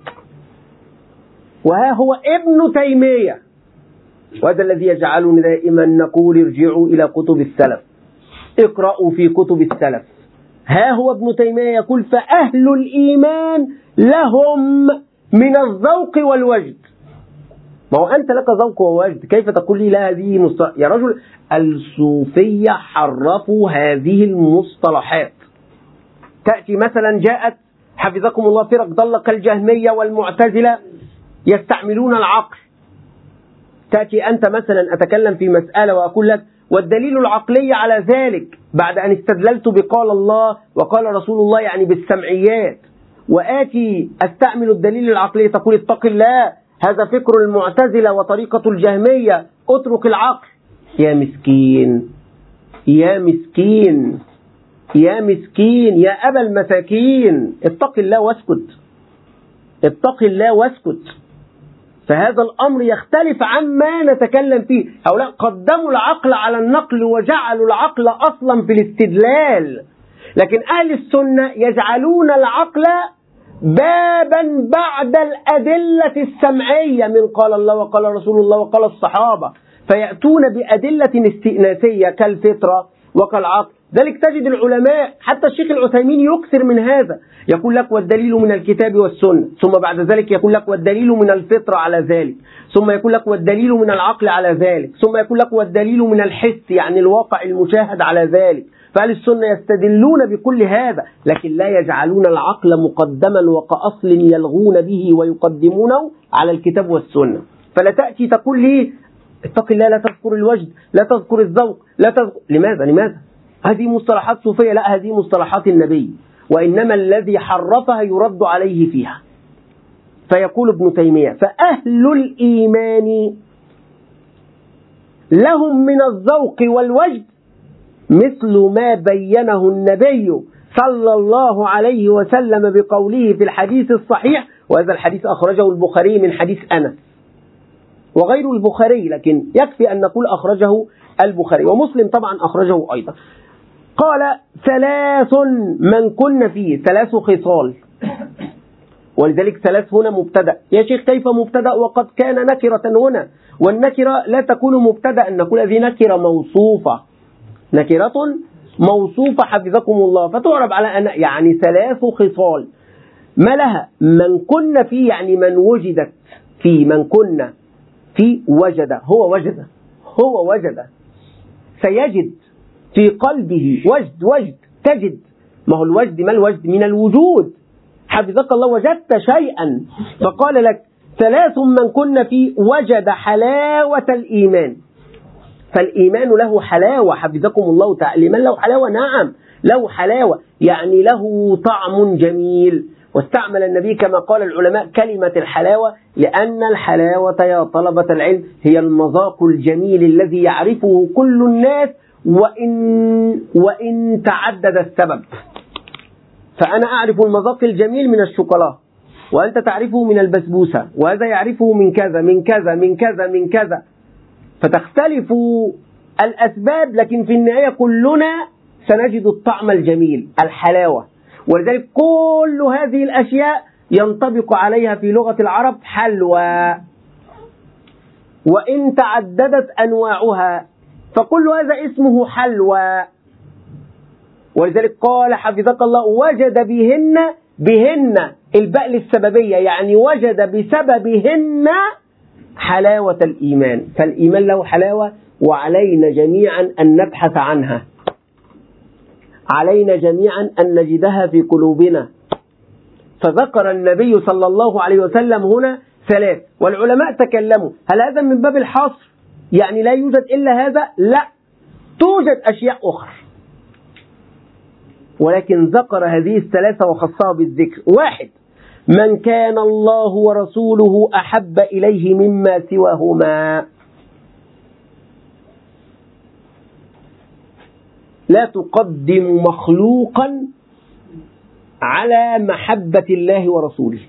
وها هو ابن تيمية، وهذا الذي يجعلني دائما نقول ارجعوا إلى كتب السلف، اقرأوا في كتب السلف. ها هو ابن تيمية يقول: فأهل الإيمان لهم من الذوق والوجد. ما هو أنت لك ذوق ووجد، كيف تقول لي لا هذه مصطلح؟ يا رجل، الصوفية حرفوا هذه المصطلحات. تأتي مثلا جاءت حفظكم الله فرق ضل كالجهمية والمعتزلة يستعملون العقل. تأتي أنت مثلا أتكلم في مسألة وأقول لك والدليل العقلي على ذلك بعد أن استدللت بقال الله وقال رسول الله، يعني بالسمعيات، وآتي أستعمل الدليل العقلي تقول اتق الله هذا فكر المعتزلة وطريقة الجهمية، اترك العقل. يا مسكين يا مسكين يا مسكين يا أبا المساكين، اتق الله واسكت، اتق الله واسكت. فهذا الأمر يختلف عما نتكلم فيه. هؤلاء قدموا العقل على النقل وجعلوا العقل أصلا في الاستدلال، لكن أهل السنة يجعلون العقل بابا بعد الأدلة السمعية من قال الله وقال رسول الله وقال الصحابة، فيأتون بأدلة استئناسية كالفطرة وكالعقل. ذلك تجد العلماء حتى الشيخ العثيمين يكثر من هذا، يقول لك والدليل من الكتاب والسنة، ثم بعد ذلك يقول لك والدليل من الفطرة على ذلك، ثم يقول لك والدليل من العقل على ذلك، ثم يقول لك والدليل من الحس يعني الواقع المشاهد على ذلك. فأهل السنة يستدلون بكل هذا، لكن لا يجعلون العقل مقدما وكأصل يلغون به ويقدمونه على الكتاب والسنة. فلا تأتي تقول لي اتق الله لا تذكر الوجد لا تذكر الذوق لا تذكر. لماذا لماذا هذه مصطلحات صوفية؟ لا، هذه مصطلحات النبي، وإنما الذي حرفها يرد عليه فيها. فيقول ابن تيمية: فأهل الإيمان لهم من الذوق والوجد مثل ما بينه النبي صلى الله عليه وسلم بقوله في الحديث الصحيح، وهذا الحديث أخرجه البخاري من حديث أنس وغير البخاري، لكن يكفي أن نقول أخرجه البخاري، ومسلم طبعا أخرجه أيضا. قال: ثلاث من كن فيه، ثلاث خصال، ولذلك ثلاث هنا مبتدأ. يا شيخ كيف مبتدأ وقد كان نكرة هنا؟ والنكرة لا تكون مبتدأ، نقول هذه نكرة موصوفة، نكرة موصوفة حفظكم الله، فتعرب على أن يعني ثلاث خصال ما لها من كن فيه، يعني من وجدت فيه، من كن فيه وجد، هو وجد، هو وجد، سيجد في قلبه وجد، وجد تجد، ما هو الوجد، ما الوجد؟ من الوجود، حفظك الله وجدت شيئا، فقال لك ثلاث من كن فيه وجد حلاوة الإيمان. فالإيمان له حلاوة حفظكم الله تعالى. الإيمان له حلاوة، نعم له حلاوة، يعني له طعم جميل. واستعمل النبي كما قال العلماء كلمة الحلاوة لأن الحلاوة يا طلبة العلم هي المذاق الجميل الذي يعرفه كل الناس وإن, وإن تعدد السبب. فأنا أعرف المذاق الجميل من الشوكولاتة، وأنت تعرفه من البسبوسة، وهذا يعرفه من كذا من كذا من كذا من كذا، فتختلف الأسباب، لكن في النهاية كلنا سنجد الطعم الجميل، الحلاوة. ولذلك كل هذه الأشياء ينطبق عليها في لغة العرب حلوى، وإن تعددت أنواعها فكل هذا اسمه حلوى. ولذلك قال حفظك الله: وجد بهن، بهن الباء للسببية، يعني وجد بسببهن حلاوة الإيمان. فالإيمان له حلاوة، وعلينا جميعا أن نبحث عنها، علينا جميعا أن نجدها في قلوبنا. فذكر النبي صلى الله عليه وسلم هنا ثلاث، والعلماء تكلموا: هل هذا من باب الحصر؟ يعني لا يوجد إلا هذا؟ لا، توجد أشياء أخرى، ولكن ذكر هذه الثلاثة وخصها بالذكر. واحد: من كان الله ورسوله أحب إليه مما سواهما. لا تقدم مخلوقا على محبة الله ورسوله.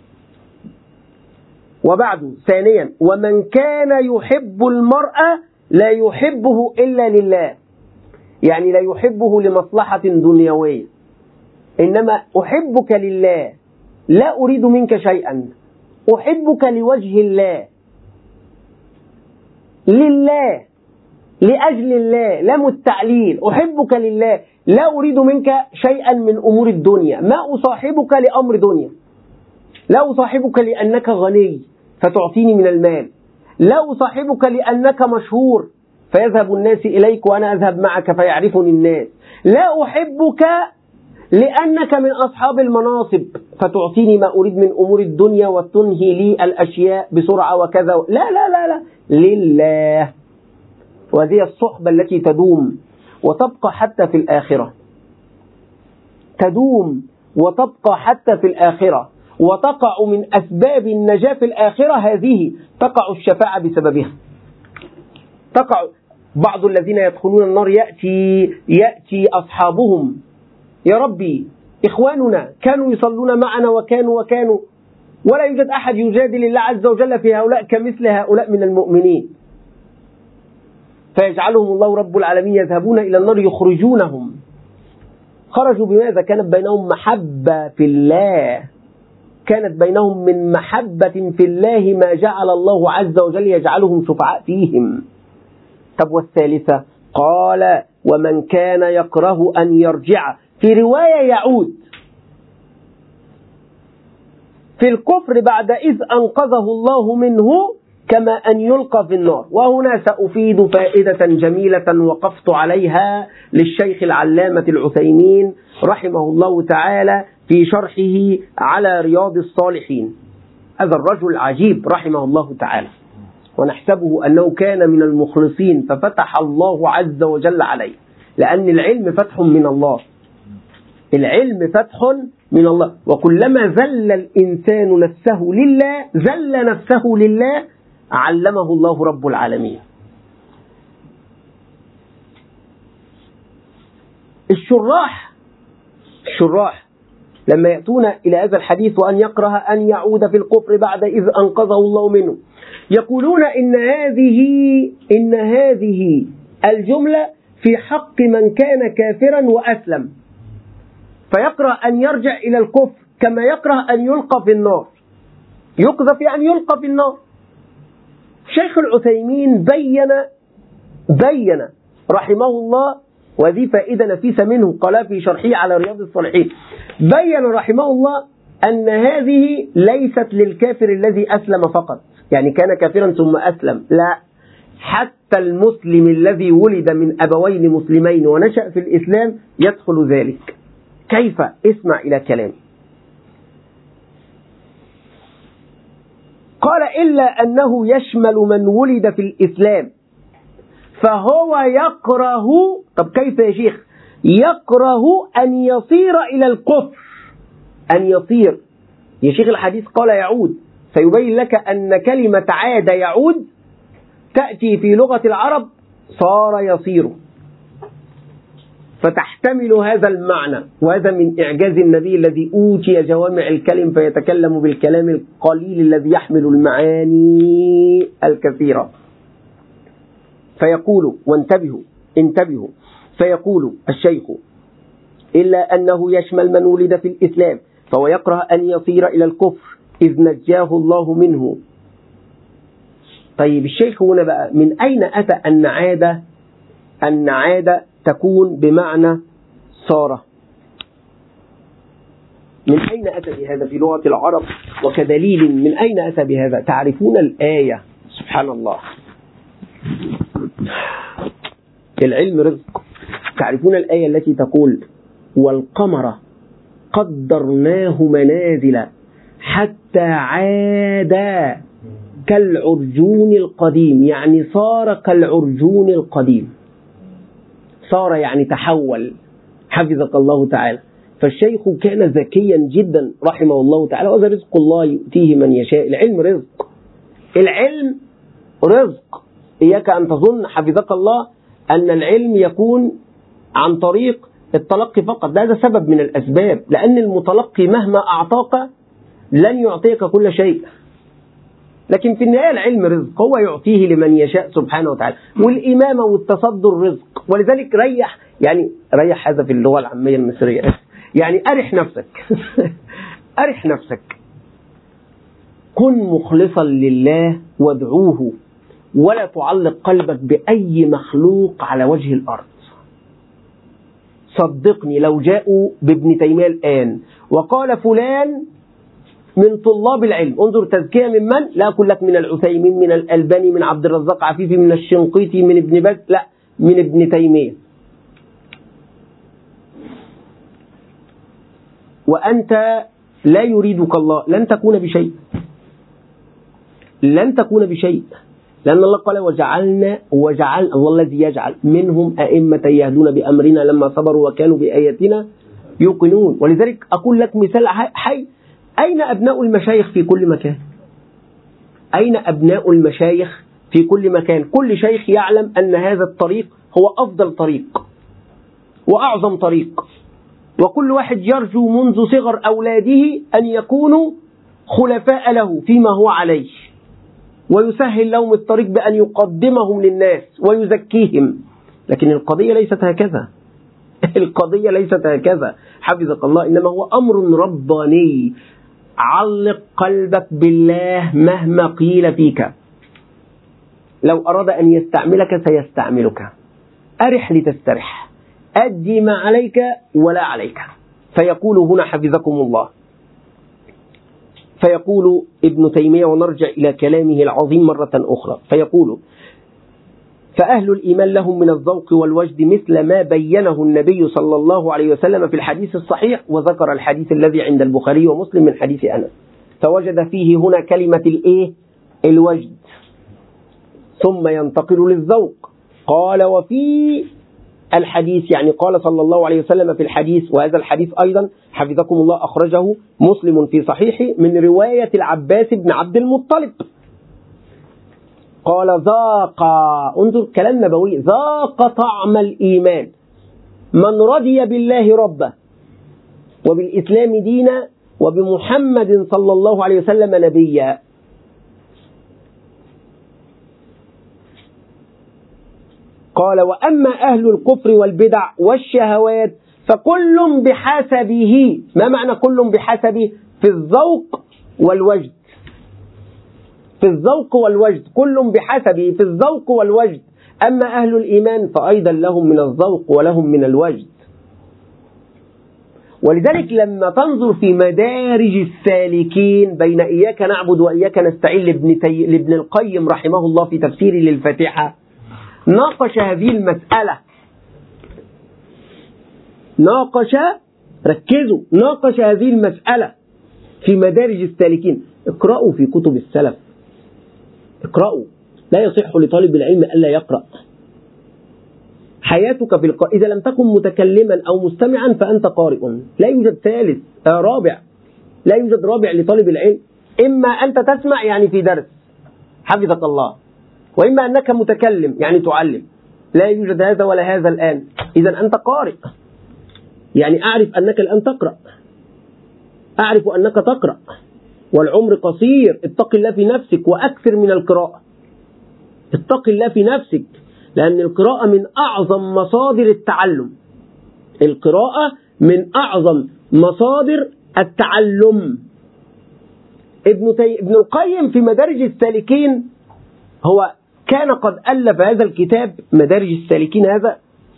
وبعد ثانيا: ومن كان يحب المرأة لا يحبه إلا لله، يعني لا يحبه لمصلحة دنيوية، إنما أحبك لله، لا أريد منك شيئا، أحبك لوجه الله، لله، لأجل الله، لام التعليل، أحبك لله، لا أريد منك شيئا من أمور الدنيا، ما أصاحبك لأمر دنيا، لا أصاحبك لأنك غني فتعطيني من المال، لا أصاحبك لأنك مشهور فيذهب الناس إليك وأنا أذهب معك فيعرفني الناس، لا أحبك لأنك من أصحاب المناصب فتعطيني ما أريد من أمور الدنيا وتنهي لي الأشياء بسرعة وكذا، لا لا لا لا، لله. وهذه الصحبة التي تدوم وتبقى حتى في الآخرة، تدوم وتبقى حتى في الآخرة، وتقع من أسباب النجاة في الآخرة، هذه تقع الشفاعة بسببها. تقع بعض الذين يدخلون النار يأتي, يأتي أصحابهم: يا ربي إخواننا كانوا يصلون معنا وكانوا وكانوا ولا يوجد أحد يجادل الله عز وجل في هؤلاء كمثل هؤلاء من المؤمنين، فيجعلهم الله رب العالمين يذهبون إلى النار يخرجونهم. خرجوا بماذا؟ كانت بينهم محبة في الله، كانت بينهم من محبة في الله ما جعل الله عز وجل يجعلهم شفعاء فيهم. طب والثالثة؟ قال: ومن كان يكره أن يرجع، في رواية يعود في الكفر بعد إذ أنقذه الله منه كما أن يلقى في النار. وهنا سأفيد فائدة جميلة وقفت عليها للشيخ العلامة العثيمين رحمه الله تعالى في شرحه على رياض الصالحين. هذا الرجل عجيب رحمه الله تعالى، ونحسبه أنه كان من المخلصين ففتح الله عز وجل عليه، لأن العلم فتح من الله، العلم فتح من الله. وكلما ذل الإنسان نفسه لله ذل نفسه لله علمه الله رب العالمين. الشراح الشراح لما يأتون إلى هذا الحديث وأن يكره أن يعود في الكفر بعد إذ أنقذه الله منه، يقولون إن هذه إن هذه الجملة في حق من كان كافرا وأسلم، فيكره أن يرجع إلى الكفر كما يكره أن يلقى في النار، يقذف يعني يلقى في النار. شيخ العثيمين بين بين رحمه الله، وهذه فائدة نفيسة منه قال في شرحه على رياض الصالحين، بين رحمه الله أن هذه ليست للكافر الذي أسلم فقط، يعني كان كافرا ثم أسلم، لا، حتى المسلم الذي ولد من أبوين مسلمين ونشأ في الإسلام يدخل ذلك. كيف؟ اسمع إلى كلامي. قال إلا أنه يشمل من ولد في الإسلام فهو يكره. طب كيف يا شيخ؟ يكره أن يصير إلى الكفر، أن يصير يا شيخ. الحديث قال يعود، فيبين لك أن كلمة عاد يعود تأتي في لغة العرب صار يصير، فتحتمل هذا المعنى. وهذا من إعجاز النبي الذي أوتي جوامع الكلم فيتكلم بالكلام القليل الذي يحمل المعاني الكثيرة. فيقول، وانتبهوا انتبهوا فيقول الشيخ إلا أنه يشمل من ولد في الإسلام فهو يكره أن يصير إلى الكفر إذ نجاه الله منه. طيب الشيخ هنا بقى من أين أتى أن عادة أن عادة تكون بمعنى صار؟ من أين أتى بهذا في لغة العرب؟ وكدليل من أين أتى بهذا؟ تعرفون الآية، سبحان الله، العلم رزق. تعرفون الآية التي تقول والقمر قدرناه منازل حتى عاد كالعرجون القديم، يعني صار كالعرجون القديم، صار يعني تحول، حفظك الله تعالى. فالشيخ كان ذكيا جدا رحمه الله تعالى، وهذا رزق الله يؤتيه من يشاء. العلم رزق، العلم رزق. إياك أن تظن حفظك الله أن العلم يكون عن طريق التلقي فقط، هذا سبب من الأسباب، لأن المتلقي مهما أعطاك لن يعطيك كل شيء، لكن في النهاية العلم رزق، هو يعطيه لمن يشاء سبحانه وتعالى. والإمامة والتصدر رزق، ولذلك ريح، يعني ريح هذا في اللغة العامية المصرية، يعني أرح نفسك أرح نفسك، كن مخلصا لله وادعوه، ولا تعلق قلبك بأي مخلوق على وجه الأرض. صدقني لو جاءوا بابن تيمية الآن وقال فلان من طلاب العلم، انظر تزكية من من؟ لا أقول لك من العثيمين، من الألباني، من عبد الرزاق عفيفي، من الشنقيطي، من ابن باز، لا، من ابن تيمية. وأنت لا يريدك الله لن تكون بشيء، لن تكون بشيء، لأن الله قال وجعلنا وجعل الله الذي يجعل منهم أئمة يهدون بأمرنا لما صبروا وكانوا بآياتنا يوقنون. ولذلك أقول لك مثال حي، أين أبناء المشايخ في كل مكان؟ أين أبناء المشايخ في كل مكان؟ كل شيخ يعلم أن هذا الطريق هو أفضل طريق وأعظم طريق، وكل واحد يرجو منذ صغر أولاده أن يكونوا خلفاء له فيما هو عليه، ويسهل لهم الطريق بأن يقدمهم للناس ويزكيهم. لكن القضية ليست هكذا، القضية ليست هكذا حفظك الله، إنما هو أمر رباني. علق قلبك بالله مهما قيل فيك، لو أراد أن يستعملك سيستعملك. أرح لتسترح، أدي ما عليك ولا عليك. فيقول هنا حفظكم الله، فيقول ابن تيمية، ونرجع إلى كلامه العظيم مرة أخرى، فيقول فأهل الإيمان لهم من الذوق والوجد مثل ما بينه النبي صلى الله عليه وسلم في الحديث الصحيح، وذكر الحديث الذي عند البخاري ومسلم من حديث أنس، فوجد فيه هنا كلمة الإيه؟ الوجد، ثم ينتقل للذوق. قال وفي الحديث، يعني قال صلى الله عليه وسلم في الحديث، وهذا الحديث أيضا حفظكم الله أخرجه مسلم في صحيحه من رواية العباس بن عبد المطلب، قال ذاق، انظر كلام نبوي، ذاق طعم الإيمان من رضي بالله ربا وبالإسلام دينا وبمحمد صلى الله عليه وسلم نبيا. قال وأما أهل الكفر والبدع والشهوات فكل بحسبه. ما معنى كل بحسبه؟ في الذوق والوجد، في الذوق والوجد، كل بحسبه في الذوق والوجد. أما أهل الإيمان فأيضا لهم من الذوق ولهم من الوجد. ولذلك لما تنظر في مدارج السالكين بين إياك نعبد وإياك نستعين لابن, تي... لابن القيم رحمه الله في تفسيره للفاتحة، ناقش هذه المسألة، ناقش، ركزوا، ناقش هذه المسألة في مدارج السالكين. اقرأوا في كتب السلف، اقرأوا، لا يصح لطالب العلم ألا يقرأ. حياتك في القراءة، إذا لم تكن متكلما أو مستمعا فأنت قارئ، لا يوجد ثالث آه رابع، لا يوجد رابع لطالب العلم. إما أنت تسمع يعني في درس حفظك الله، وإما أنك متكلم يعني تعلم، لا يوجد هذا ولا هذا الآن. إذا أنت قارئ، يعني أعرف أنك الآن تقرأ، أعرف أنك تقرأ، والعمر قصير، اتق الله في نفسك وأكثر من القراءة، اتق الله في نفسك، لأن القراءة من أعظم مصادر التعلم، القراءة من أعظم مصادر التعلم. ابن, تي... ابن القيم في مدارج السالكين هو كان قد ألف هذا الكتاب مدارج السالكين، هذا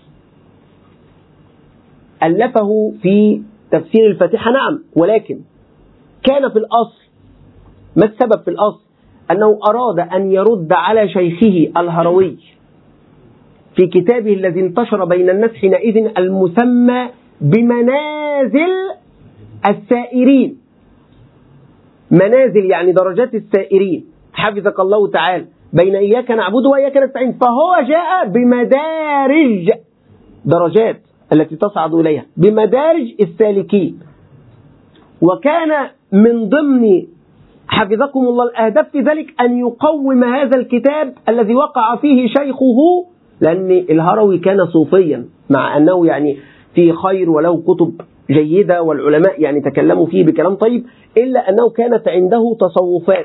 ألفه في تفسير الفاتحة، نعم، ولكن كان في الأصل، ما السبب في الأصل؟ أنه أراد أن يرد على شيخه الهروي في كتابه الذي انتشر بين الناس حينئذ المسمى بمنازل السائرين، منازل يعني درجات السائرين، حفظك الله تعالى، بين إياك نعبد وإياك نستعين. فهو جاء بمدارج، درجات التي تصعد إليها، بمدارج السالكين. وكان من ضمن حفظكم الله الأهداف في ذلك أن يقوم هذا الكتاب الذي وقع فيه شيخه، لأن الهروي كان صوفيا، مع أنه يعني فيه خير وله كتب جيدة والعلماء يعني تكلموا فيه بكلام طيب، إلا أنه كانت عنده تصوفات،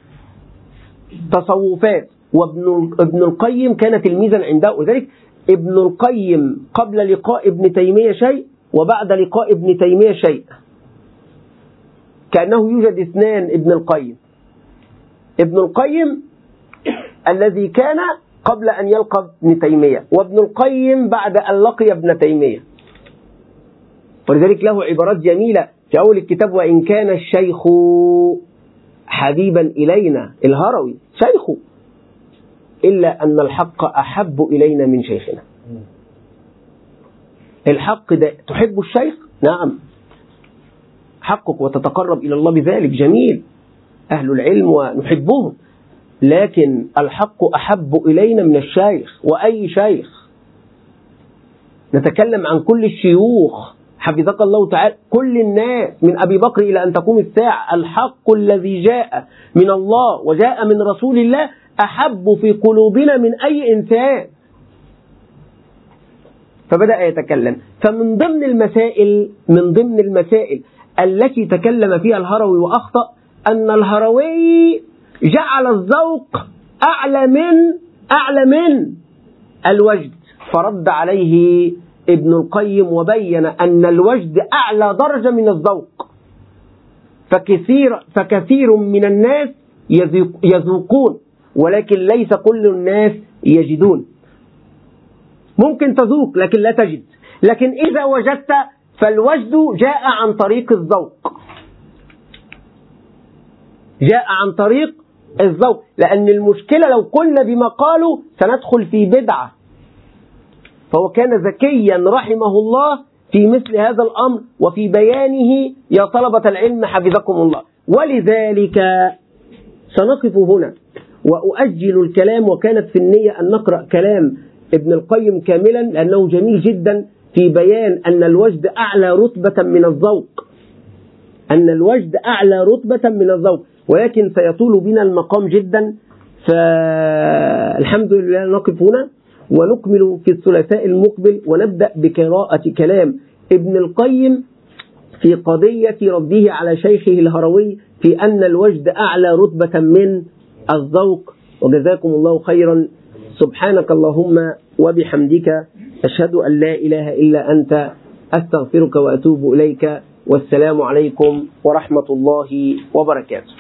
تصوفات وابن ابن القيم كان تلميذا عنده. وذلك ابن القيم قبل لقاء ابن تيمية شيء وبعد لقاء ابن تيمية شيء، كأنه يوجد اثنان ابن القيم، ابن القيم الذي كان قبل أن يلقى ابن تيمية، وابن القيم بعد أن لقي ابن تيمية. ولذلك له عبارات جميلة في أول الكتاب: وإن كان الشيخ حبيبا إلينا، الهروي شيخ، إلا أن الحق أحب إلينا من شيخنا. الحق ده، تحب الشيخ؟ نعم، حقك وتتقرب إلى الله بذلك، جميل، أهل العلم ونحبهم، لكن الحق أحب إلينا من الشيخ. وأي شيخ؟ نتكلم عن كل الشيوخ حفظك الله تعالى، كل الناس من أبي بكر إلى أن تقوم الساعة. الحق الذي جاء من الله وجاء من رسول الله أحب في قلوبنا من أي إنسان. فبدأ يتكلم. فمن ضمن المسائل من ضمن المسائل التي تكلم فيها الهروي وأخطأ أن الهروي جعل الذوق أعلى من أعلى من الوجد، فرد عليه ابن القيم وبين أن الوجد أعلى درجة من الذوق. فكثير فكثير من الناس يذوقون، ولكن ليس كل الناس يجدون. ممكن تذوق لكن لا تجد، لكن إذا وجدت فالوجد جاء عن طريق الذوق، جاء عن طريق الذوق. لأن المشكلة لو قلنا بما قالوا سندخل في بدعة، فهو كان ذكيا رحمه الله في مثل هذا الأمر وفي بيانه يا طلبة العلم حفظكم الله. ولذلك سنقف هنا وأؤجل الكلام، وكانت في النية أن نقرأ كلام ابن القيم كاملا لأنه جميل جدا في بيان أن الوجد أعلى رتبة من الذوق، أن الوجد أعلى رتبة من الذوق، ولكن سيطول بنا المقام جدا، فالحمد لله نقف هنا ونكمل في الثلاثاء المقبل، ونبدأ بقراءة كلام ابن القيم في قضية رده على شيخه الهروي في أن الوجد أعلى رتبة من الذوق. وجزاكم الله خيرا. سبحانك اللهم وبحمدك، أشهد أن لا إله إلا أنت، أستغفرك وأتوب إليك، والسلام عليكم ورحمة الله وبركاته.